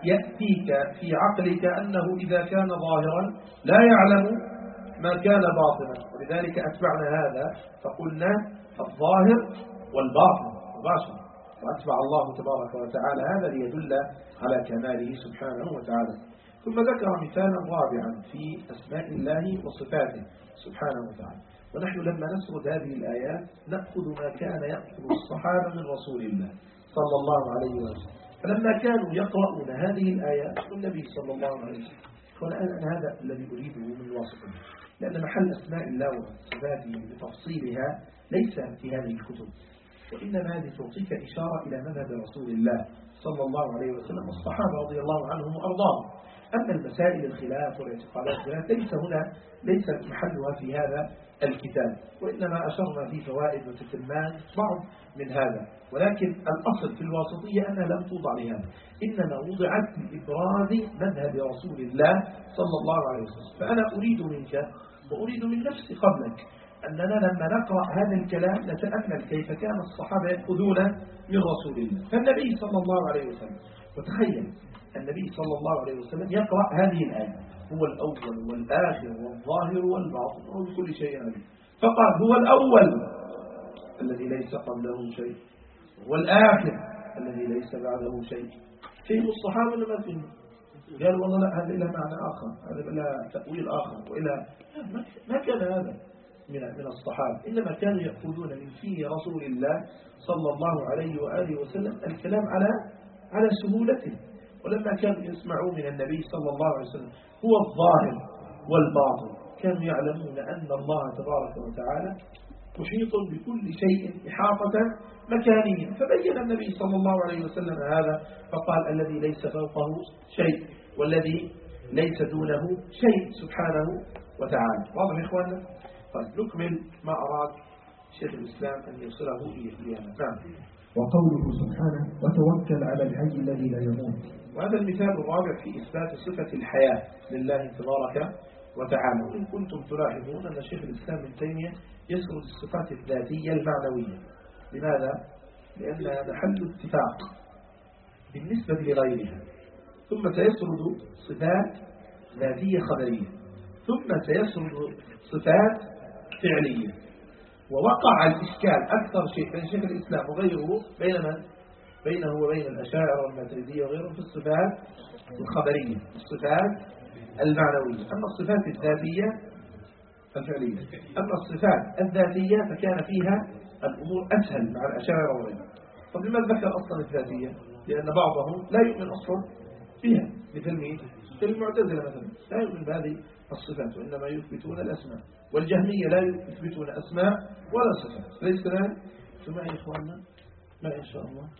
يأتيك في عقلك أنه إذا كان ظاهرا لا يعلم ما كان باطنا، ولذلك أتبعنا هذا فقلنا الظاهر والباطن مباشرة، وأتبع الله تبارك وتعالى هذا ليدل على كماله سبحانه وتعالى. ثم ذكر مثالا رابعا في أسماء الله وصفاته سبحانه وتعالى. ونحن لما نسرد هذه الآيات نأخذ ما كان يأخذ الصحابة من رسول الله صلى الله عليه وسلم. فلما كانوا يقرؤون هذه الآيات النبي صلى الله عليه وسلم، والآن هذا الذي أريده من وصفه، لأن محل أسماء الله وصفاته بتفصيلها ليس في هذه الكتب، وإنما هذه تعطيك إشارة إلى مذهب رسول الله صلى الله عليه وسلم والصحابة رضي الله عنهم وأرضاهم. أما المسائل الخلاف والاعتقادات ليس محلها في هذا الكتاب، وإنما أشرنا في فوائد وتتمان بعض من هذا، ولكن الأصل في الواسطية أنها لم توضع لهذا، إنما وضعت لإبراز مذهب رسول الله صلى الله عليه وسلم. فأنا أريد منك وأريد من نفسي قبلك أننا لما نقرأ هذا الكلام نتأمل كيف كان الصحابة يأخذون من رسول الله. فالنبي صلى الله عليه وسلم، وتخيل النبي صلى الله عليه وسلم يقرأ هذه الآية هو الأول والآخر والظاهر والباطن وهو بكل شيء عليم، فقال هو الأول الذي ليس قبله شيء والآخر الذي ليس بعده شيء. فهم الصحابة لما فهم؟ قالوا والله لا، هذا إلى معنى آخر، هذا إلى تأويل آخر، وإلى ما كان هذا من الصحابة، إنما كانوا يأخذون من فيه رسول الله صلى الله عليه وآله وسلم الكلام على سهولته. ولما كانوا يسمعون من النبي صلى الله عليه وسلم هو الظاهر والباطن كانوا يعلمون أن الله تبارك وتعالى محيط بكل شيء إحاطة مكانية. فبين النبي صلى الله عليه وسلم هذا فقال الذي ليس فوقه شيء والذي ليس دونه شيء سبحانه وتعالى. واضح يا إخواننا؟ طيب نكمل ما أراد شيخ الإسلام أن يوصله إلينا. نعم. وقوله سبحانه وتوكل على الحي الذي لا يموت. وهذا المثال الرابع في إثبات صفة الحياة لله تبارك وتعالى. وإن كنتم تلاحظون أن شيخ الإسلام ابن تيمية يسرد الصفات الذاتية المعنوية. لماذا؟ لأن محل اتفاق بالنسبة لغيرها، ثم سيسرد صفات ذاتية خبرية، ثم سيسرد صفات فعلية. ووقع الإشكال أكثر شيء بين شيخ الإسلام وغيره بينه وبين الأشاعرة والماتريدية وغيرهم في الصفات الخبرية، الصفات المعنوية. أما الصفات الذاتية الفعلية، أما الصفات الذاتية فكان فيها الأمور أسهل مع الأشاعرة وغيرهم. طب لماذا ذكر أصلا الذاتية؟ لأن بعضهم لا يؤمن أصلا فيها، مثل مين؟ مثل المعتزلة مثلا لا يؤمن بهذه الصفات وإنما يثبتون الأسماء، والجهمية لا يثبتون أسماء ولا صفات. ليس كذلك؟ سمعي إخواننا ما إن شاء الله.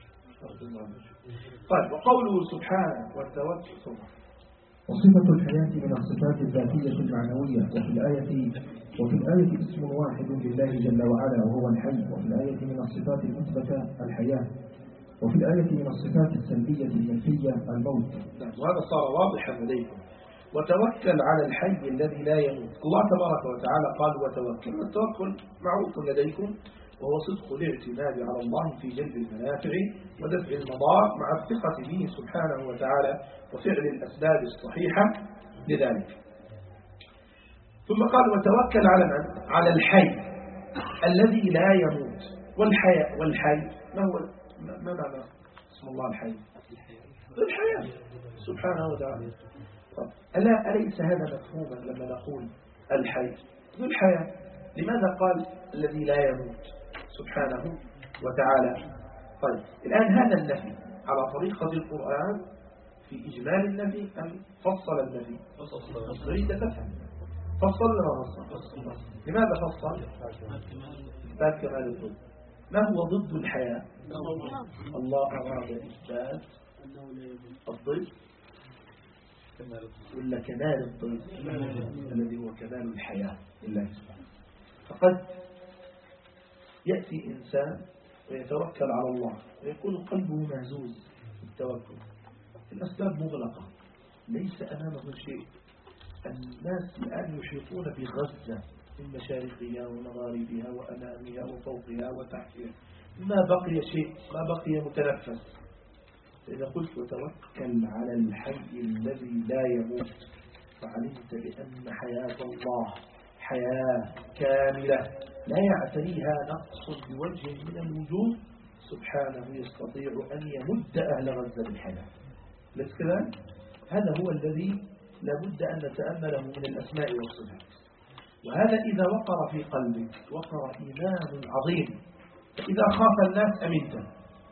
طيب وقوله سبحانه والتوكل. وصفة الحياة من الصفات الذاتية المعنوية. وفي الآية اسم واحد لله جل وعلا وهو الحي. وفي الآية من الصفات المثبتة الحياة. وفي الآية من الصفات السلبية المنفية الموت. وهذا صار واضحا لديكم. وتوكل على الحي الذي لا يموت. الله تبارك وتعالى قال وتوكل. التوكل معروف لديكم، وهو صدق الاعتماد على الله في جلب المنافع ودفع المضار مع الثقة به سبحانه وتعالى وفعل الأسباب الصحيحة لذلك. ثم قال وتوكل على الحي الذي لا يموت. والحي ما معنى اسم الله الحي؟ ذو الحياة سبحانه وتعالى. طب أليس هذا مفهوما لما نقول الحي ذو الحياة؟ لماذا قال الذي لا يموت سبحانه وتعالى؟ طيب الآن هذا النفي على طريقة القرآن في إجمال النفي أم فصل النفي؟ تريد تفهم فصل ولا فصل؟ لماذا فصل؟ إثبات كمال الضد. ما هو ضد الحياة؟ الله أراد إثبات الضد ولا كمال الضد الذي هو كمال الحياة لله سبحانه. فقد يأتي إنسان ويتوكل على الله ويكون قلبه مهزوز بالتوكل، الأسباب مغلقة ليس أمامه شيء. الناس الآن يحيطون بغزة من مشارقها ومغاربها وأمامها وفوقها وتحتها، ما بقي شيء، ما بقي متنفس. إذا قلت وتوكل على الحي الذي لا يموت فعلمت بأن حياة الله حياة كاملة لا يعتريها نقص بوجه من الوجوه، سبحانه يستطيع أن يمد أهل غزة بالحياة. ليس كذلك؟ هذا هو الذي لابد أن نتأمله من الأسماء والصفات. وهذا إذا وقر في قلبك وقر إيمان عظيم، فإذا خاف الناس أمنت،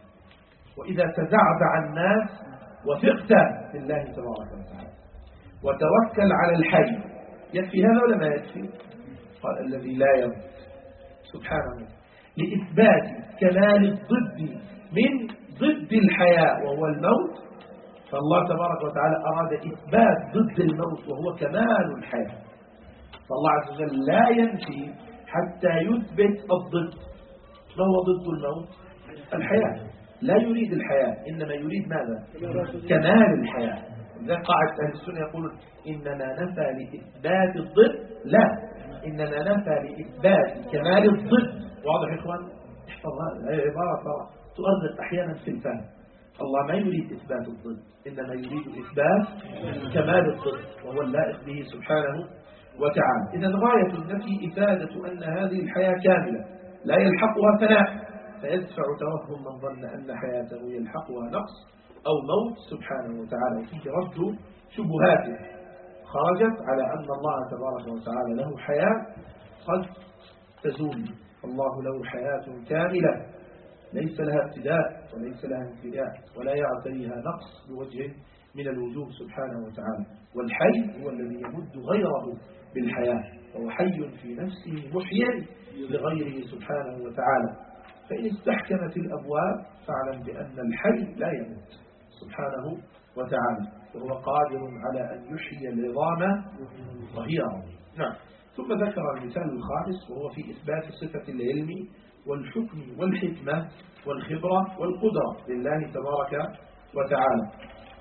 وإذا تزعزع الناس وثقت بالله تبارك وتعالى. وتوكل على الحي، يكفي هذا ولا ما يكفي؟ قال الذي لا يموت سبحانه، لإثبات كمال الضد من ضد الحياة وهو الموت. فالله تبارك وتعالى أراد إثبات ضد الموت وهو كمال الحياة، فالله عز وجل لا ينفي حتى يثبت الضد. ما هو ضد الموت؟ الحياة. لا يريد الحياة، إنما يريد ماذا؟ كمال الحياة. إذا قاعدة أهل السنة يقولون إننا نفى لإثبات الضد، لا، إننا نفى لإثبات كمال الضد. واضح يا إخوان؟ احفظ هذه العبارة تؤرق أحيانا في الفهم. الله ما يريد إثبات الضد، إنما يريد إثبات كمال الضد وهو اللائق به سبحانه وتعالى. إذا غاية النفي إفادة أن هذه الحياة كاملة لا يلحقها فناء، فيدفع توهم من ظن أن حياته يلحقها نقص أو موت سبحانه وتعالى، وفيه رد شبهاته خرجت على أن الله تبارك وتعالى له حياة قد تزول. الله له حياة كاملة ليس لها ابتداء وليس لها انتهاء ولا يعتريها نقص بوجه من الوجوه سبحانه وتعالى. والحي هو الذي يمد غيره بالحياة، وهو حي في نفسه محيي لغيره سبحانه وتعالى. فإن استحكمت الأبواب فاعلم بأن الحي لا يموت سبحانه وتعالى، وهو قادر على أن يحيي العظام وهي رميم. نعم. ثم ذكر المثال الخامس وهو في إثبات صفة العلم والحكم والحكمة والخبرة والقدرة لله تبارك وتعالى.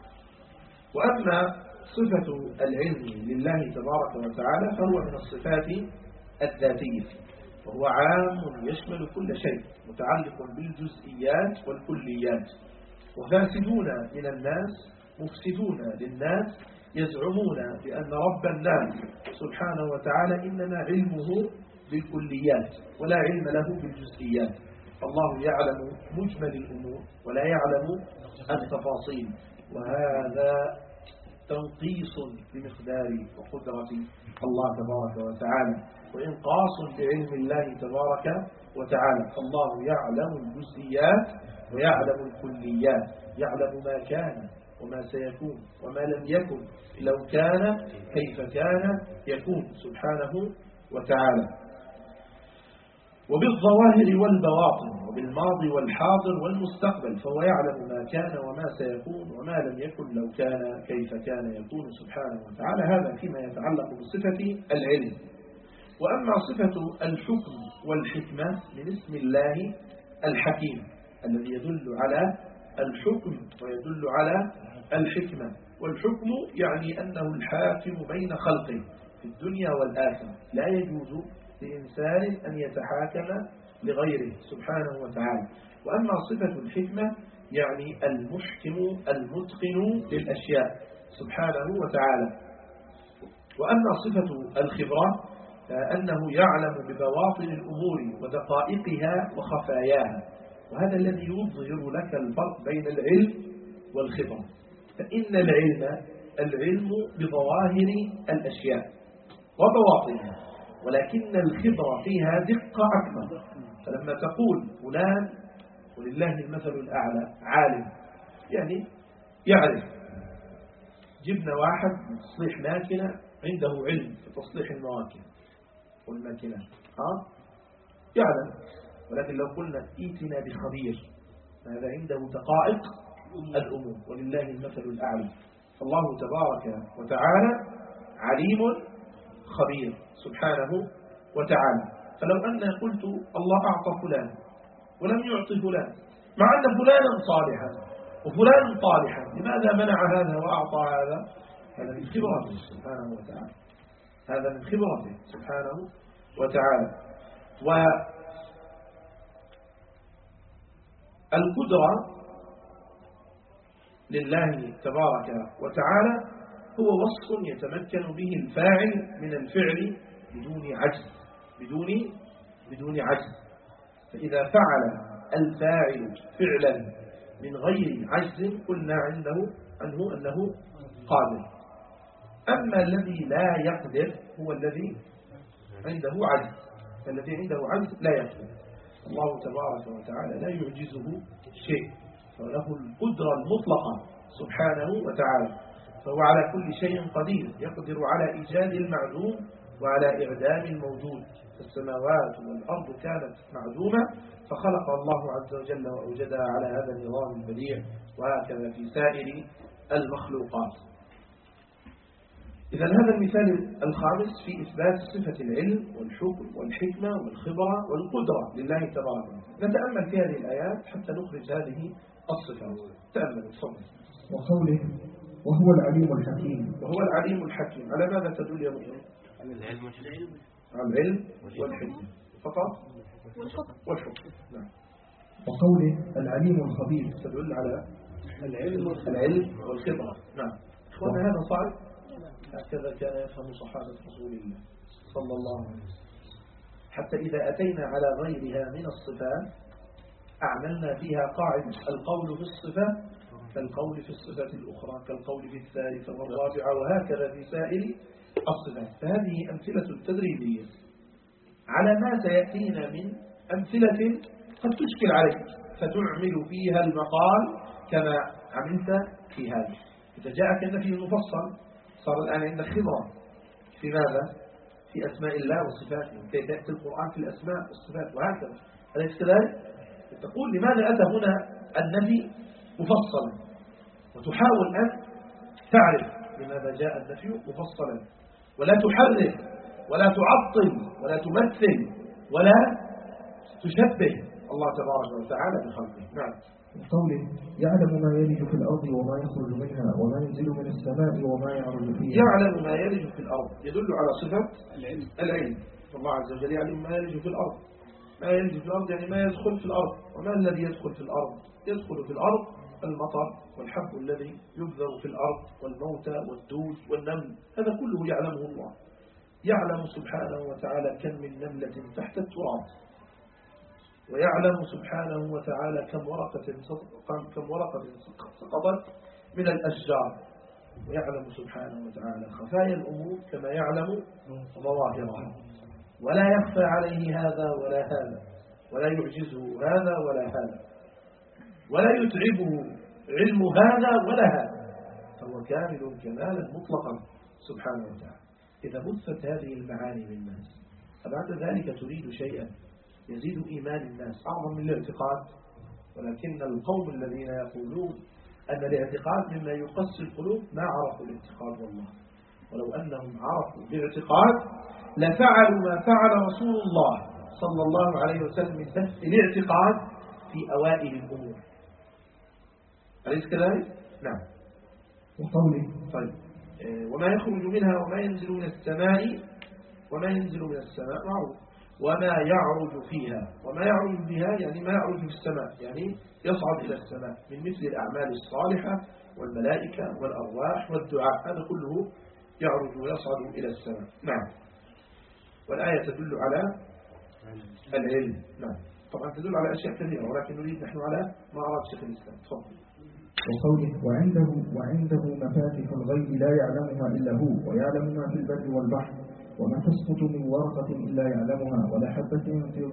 وأما صفة العلم لله تبارك وتعالى فهو من الصفات الذاتية، وهو عام يشمل كل شيء متعلق بالجزئيات والكليات. وفاسدون من الناس مفسدون للناس يزعمون بأن رب الناس سبحانه وتعالى إنما علمه بالكليات ولا علم له بالجزئيات. الله يعلم مجمل الأمور ولا يعلم التفاصيل، وهذا تنقيص بمقدار وقدرة الله تبارك وتعالى وإنقاص بعلم الله تبارك وتعالى. الله يعلم الجزئيات ويعلم الكليات، يعلم ما كان وما سيكون وما لم يكن، لو كان كيف كان يكون سبحانه وتعالى. وبالظواهر والبواطن وبالماضي والحاضر والمستقبل، فهو يعلم ما كان وما سيكون وما لم يكن لو كان كيف كان يكون سبحانه وتعالى. هذا فيما يتعلق بصفة العلم. وأما صفة الحكم والحكمة من اسم الله الحكيم الذي يدل على الحكم ويدل على الحكمة. والحكم يعني أنه الحاكم بين خلقه في الدنيا والآخرة، لا يجوز لإنسان أن يتحاكم لغيره سبحانه وتعالى. وأما صفة الحكمة يعني المحكم المتقن للأشياء سبحانه وتعالى. وأما صفة الخبرة أنه يعلم ببواطن الأمور ودقائقها وخفاياها، وهذا الذي يظهر لك الفرق بين العلم والخبرة. فإن العلم بظواهر الأشياء وبواطنها، ولكن الخبرة فيها دقة أكبر. فلما تقول فلان ولله المثل الأعلى عالم، يعني يعرف. جبنا واحد من تصليح ماكنة عنده علم في تصليح المواكب والماكنات، يعلم. ولكن لو قلنا ائتنا بخبير، هذا عنده دقائق الأمور، ولله المثل الأعلى. فالله تبارك وتعالى عليم خبير سبحانه وتعالى. فلو أن قلت الله أعطى فلان ولم يعطي فلان، مع أن فلانا صالحا وفلان طالحا، لماذا منع هذا وأعطى هذا؟ هذا من خبرته سبحانه وتعالى، هذا من خبرته سبحانه وتعالى. والقدرة لله تبارك وتعالى هو وصف يتمكن به الفاعل من الفعل بدون عجز، بدون عجز. فإذا فعل الفاعل فعلا من غير عجز قلنا عنه أنه قادر. أما الذي لا يقدر هو الذي عنده عجز، فالذي عنده عجز لا يقدر. الله تبارك وتعالى لا يعجزه شيء، فله القدرة المطلقة سبحانه وتعالى، فهو على كل شيء قدير، يقدر على إيجاد المعدوم وعلى إعدام الموجود. السماوات والأرض كانت معدومة فخلق الله عز وجل وأوجدها على هذا النظام البديع، وهكذا في سائر المخلوقات. إذا هذا المثال الخامس في إثبات صفة العلم والحكم والحكمة والخبرة والقدرة لله تبارك وتعالى. نتأمل في هذه الآيات حتى نخرج هذه الصفات. تأمل تفضل. وقوله وهو العليم الحكيم. وهو العليم الحكيم، على ماذا تدل يا مؤمن؟ على العلم والحكمة فقط والحكم. نعم. وقوله العليم الخبير تدل على العلم والخبرة. نعم. إخوانا هذا صعب، هكذا كان يفهم صحابة رسول الله صلى الله عليه وسلم. حتى إذا أتينا على غيرها من الصفات أعملنا فيها قاعدة القول في الصفة كالقول في الصفات الأخرى، كالقول في الثالثة والرابعة، وهكذا في سائر الصفات. فهذه أمثلة تدريبية على ما سيأتينا من أمثلة قد تشكل عليك، فتعمل فيها المقال كما عملت في هذا. إذا جاءك النفي المفصل صار الآن عندك خبرة في ماذا؟ في أسماء الله وصفاته، كيف يأتي القرآن في الأسماء والصفات وهكذا. أليس كذلك؟ تقول لماذا أتى هنا النفي مفصلا، وتحاول أن تعرف لماذا جاء النفي مفصلا، ولا تحرف ولا تعطل ولا تمثل ولا تشبه الله تبارك وتعالى بخلقه. نعم. قوله يعلم ما يلج في الأرض وما يخرج منها وما ينزل من السماء وما يعرج فيها. يعلم ما يلج في الأرض يدل على صفة العلم. الله عز وجل يعلم ما يلج في الأرض. ما يلج في الأرض يعني ما يدخل في الأرض. وما الذي يدخل في الأرض؟ يدخل في الأرض المطر والحب الذي يبذر في الأرض والموتى والدود والنمل، هذا كله يعلمه الله. يعلم سبحانه وتعالى كم من نملة تحت التراب، ويعلم سبحانه وتعالى كم ورقة سقطت من الأشجار، ويعلم سبحانه وتعالى خفايا الأمور كما يعلم ظواهرها، ولا يخفى عليه هذا ولا هذا، ولا يعجزه هذا ولا هذا، ولا يتعبه علم هذا ولا هذا، فهو كامل كمالا مطلقا سبحانه وتعالى. إذا بثت هذه المعاني للناس فبعد ذلك تريد شيئا يزيد إيمان الناس أعظم من الاعتقاد، ولكن القوم الذين يقولون أن الاعتقاد مما يقسي القلوب ما عرفوا الاعتقاد والله. ولو أنهم عرفوا الاعتقاد لفعلوا ما فعل رسول الله صلى الله عليه وسلم من بث الاعتقاد في أوائل الأمور. أليس كذلك؟ نعم. وقوله طيب وما يخرج منها وما ينزل من السماء، وما ينزل من السماء معروف، وما يعرج فيها، وما يعرج بها يعني ما يعرج في السماء، يعني يصعد إلى السماء من مثل الأعمال الصالحة والملائكة والأرواح والدعاء، هذا كله يعرج ويصعد إلى السماء. نعم. والآية تدل على العلم. نعم طبعا تدل على أشياء كثيرة، ولكن نريد نحن على ما أراد شيخ الإسلام. تفضل. وقوله وعنده مفاتح الغيب لا يعلمها إلا هو ويعلم ما في البر والبحر وما تسقط من ورقة إلا يعلمها ولا حبة في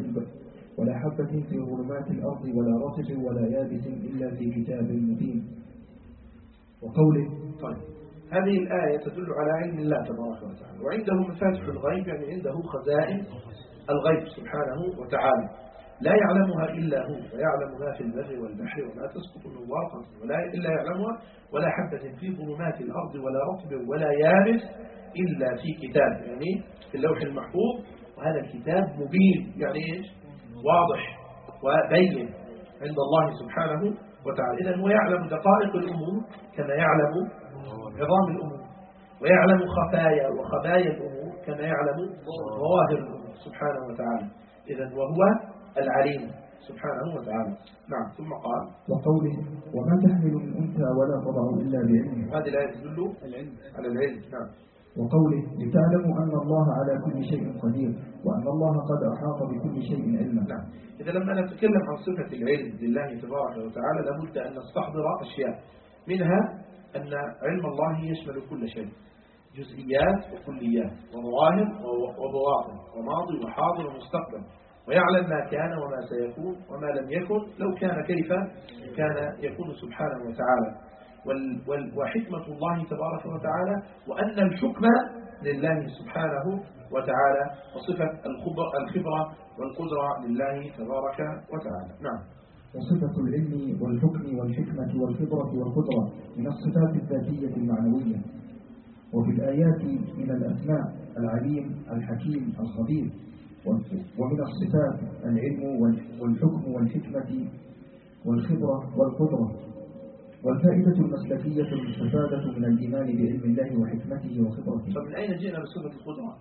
ظلمات الأرض ولا رطب ولا يابس إلا في كتاب مبين. وقوله طيب هذه الآية تدل على علم الله تبارك وتعالى. وعنده مفاتح الغيب يعني عنده خزائن الغيب سبحانه وتعالى لا يعلمها إلا هو ويعلم ما في البر والبحر وما تسقط من ورقة إلا يعلمها ولا حبة في ظلمات الأرض ولا رطب ولا يابس إلا في كتاب يعني في اللوح المحفوظ. وهذا الكتاب مبين يعني إيش؟ واضح وبين عند الله سبحانه وتعالى. إذن هو يعلم دقائق الأمور كما يعلم عظام الأمور، ويعلم خفايا وخبايا الأمور كما يعلم ظواهر الأمور سبحانه وتعالى. إذن وهو العليم سبحانه وتعالى. نعم ثم قال وقوله وما تحمل من أنثى ولا تضع إلا بعلمه. هذه الآية تدل على العلم. نعم. وقوله لتعلموا أن الله على كل شيء قدير وأن الله قد أحاط بكل شيء علما. نعم. إذا لما نتكلم عن صفة العلم لله تبارك وتعالى لابد أن نستحضر أشياء، منها أن علم الله يشمل كل شيء، جزئيات وكليات وظواهر وبواطن وماضي وحاضر ومستقبل، ويعلم ما كان وما سيكون وما لم يكن لو كان كيف كان يكون سبحانه وتعالى. وحكمة الله تبارك وتعالى وأن الحكم لله سبحانه وتعالى، وصفة الخبرة والقدرة لله تبارك وتعالى. نعم. وصفة العلم والحكم والحكمة والخبرة والقدرة من الصفات الذاتية المعنوية. وفي الآيات من الأسماء العليم الحكيم الخبير. ومن الصفات العلم والحكم والحكمة والخبرة والقدرة. والفائدة المسلكية المستفادة من الإيمان بعلم الله وحكمته وخبرته. فمن أين جئنا بصفة القدرة؟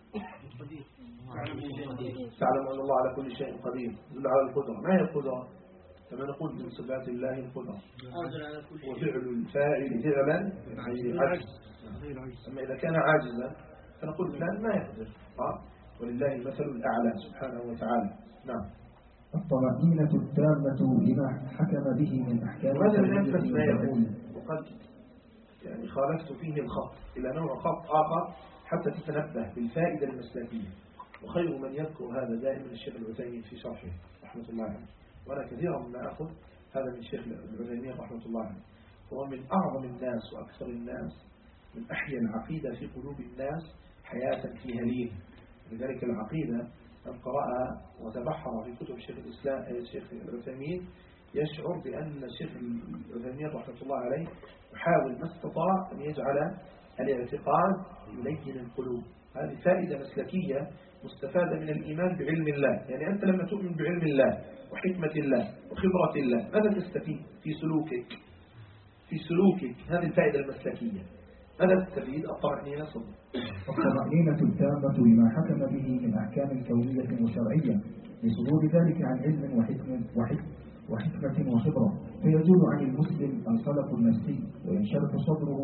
تعلم أن الله على كل شيء قدير، يدل على القدرة. ما هي القدرة؟ كما نقول من صفات الله القدرة، وفعل الفاعل فعلا غير عجز. أما إذا كان عاجزا فنقول فلان ما يقدر. ولله المثل الأعلى سبحانه وتعالى. نعم. الطمأنينة التامة لما حكم به من أحكام. وهذا من أنفس ما يقول، وقد يعني خالفت فيه الخط إلى نوع خط آخر حتى تتنبه بالفائدة المسلكية. وخير من يذكر هذا دائما الشيخ العثيمين في شرحه رحمة الله عليه، وأنا كثيرا ما أخذ هذا من الشيخ العثيمين رحمة الله عليه. هو من أعظم الناس وأكثر الناس من أحيا العقيدة في قلوب الناس حياة فيها لين. لذلك العقيدة من قرأ وتبحر في كتب الشيخ الإسلام الشيخ العثيمين يشعر بأن الشيخ العثيمين رحمة الله عليه يحاول ما استطاع أن يجعل الاعتقاد يلين القلوب. هذه فائدة مسلكية مستفادة من الإيمان بعلم الله. يعني أنت لما تؤمن بعلم الله وحكمة الله وخبرة الله ماذا تستفيد في سلوكك؟ هذه الفائدة المسلكية. ماذا تستفيد؟ الطمأنينة صدق. الطمأنينة التامة لما حكم به من أحكام كونية وشرعية لصدور ذلك عن علم وحكمة وخبرة، فيزول عن المسلم القلق النفسي وينشرح صدره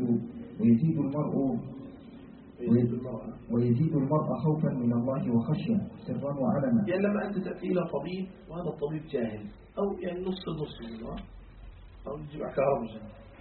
ويزيد المرء خوفا من الله وخشية سرا وعلنا. يعني لما أنت تأتي إلى طبيب وهذا الطبيب جاهل أو يعني نص منه، أو تجيب كهربجي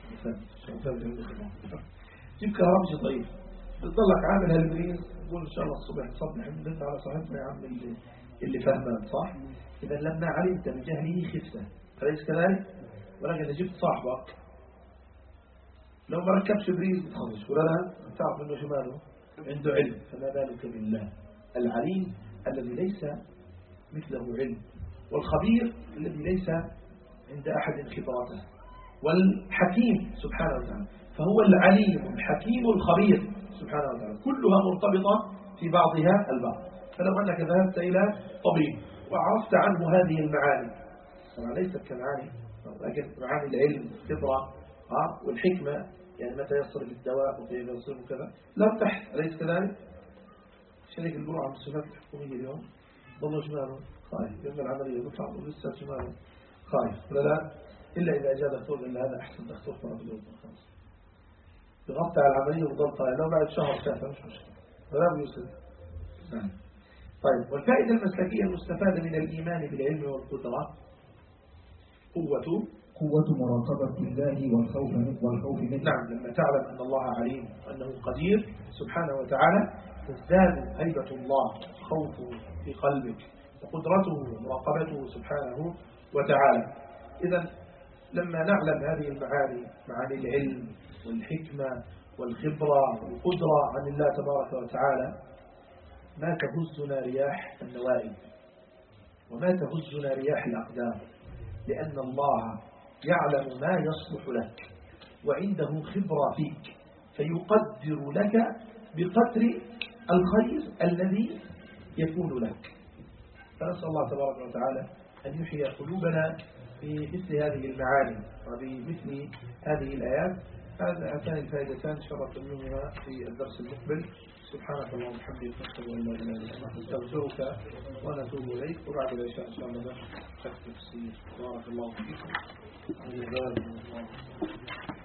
جيب كهربجي طيب تضلك عامل هالبريز تقول إن شاء الله الصبح تصبح انت على صاحبنا يا عم اللي فهمان صح. إذا لما علمت بجهله خفته أليس كذلك؟ ولكن إذا جبت صاحبك لو ما ركبش بريز بتخرج ولا لا تعرف انه شماله عنده علم. فما بالك بالله العليم الذي ليس مثله علم، والخبير الذي ليس عند أحد خبراته، والحكيم سبحانه وتعالى. فهو العليم الحكيم الخبير سبحانه وتعالى، كلها مرتبطة في بعضها البعض. فلو أنك ذهبت إلى طبيب وعرفت عنه هذه المعاني، طبعا ليست كمعاني لكن معاني العلم الخبرة والحكمة، يعني متى يصل بالدواء وكيف يصل وكذا، لا ارتحت أليس كذلك؟ شريك الجرعة من الصفات الحكومية اليوم ضمن شماله خايف يوم العملية يطلع ولسه شماله خايف ولا لا؟ إلا إذا جاء دكتور إلا هذا أحسن دكتور فرق اليوم خلاص بغطي على العملية وضل طالع لو بعد شهر شافه مش مشكلة ولا بيوصل طيب، والفائدة المسلكية المستفادة من الإيمان بالعلم والقدرة قوة مراقبة الله والخوف منه. نعم، لما تعلم أن الله عليم وأنه قدير سبحانه وتعالى تزداد هيبة الله، خوفه في قلبك، وقدرته ومراقبته سبحانه وتعالى. إذن لما نعلم هذه المعاني، معاني العلم والحكمة والخبرة والقدرة عن الله تبارك وتعالى، ما تهزنا رياح النوائب وما تهزنا رياح الأقدام، لأن الله يعلم ما يصلح لك وعنده خبرة فيك، فيقدر لك بقدر الخير الذي يكون لك. فنسأل الله تبارك وتعالى أن يحيي قلوبنا في مثل هذه المعاني وبمثل هذه الآيات. هاتان الفائدتان شرف منهما في الدرس المقبل. سبحانك اللهم وبحمدك، نشهد أن لا إله إلا أنت، نستغفرك ونتوب إليك. وبعد العشاء إن شاء الله نفتح تفسير. بارك الله فيكم.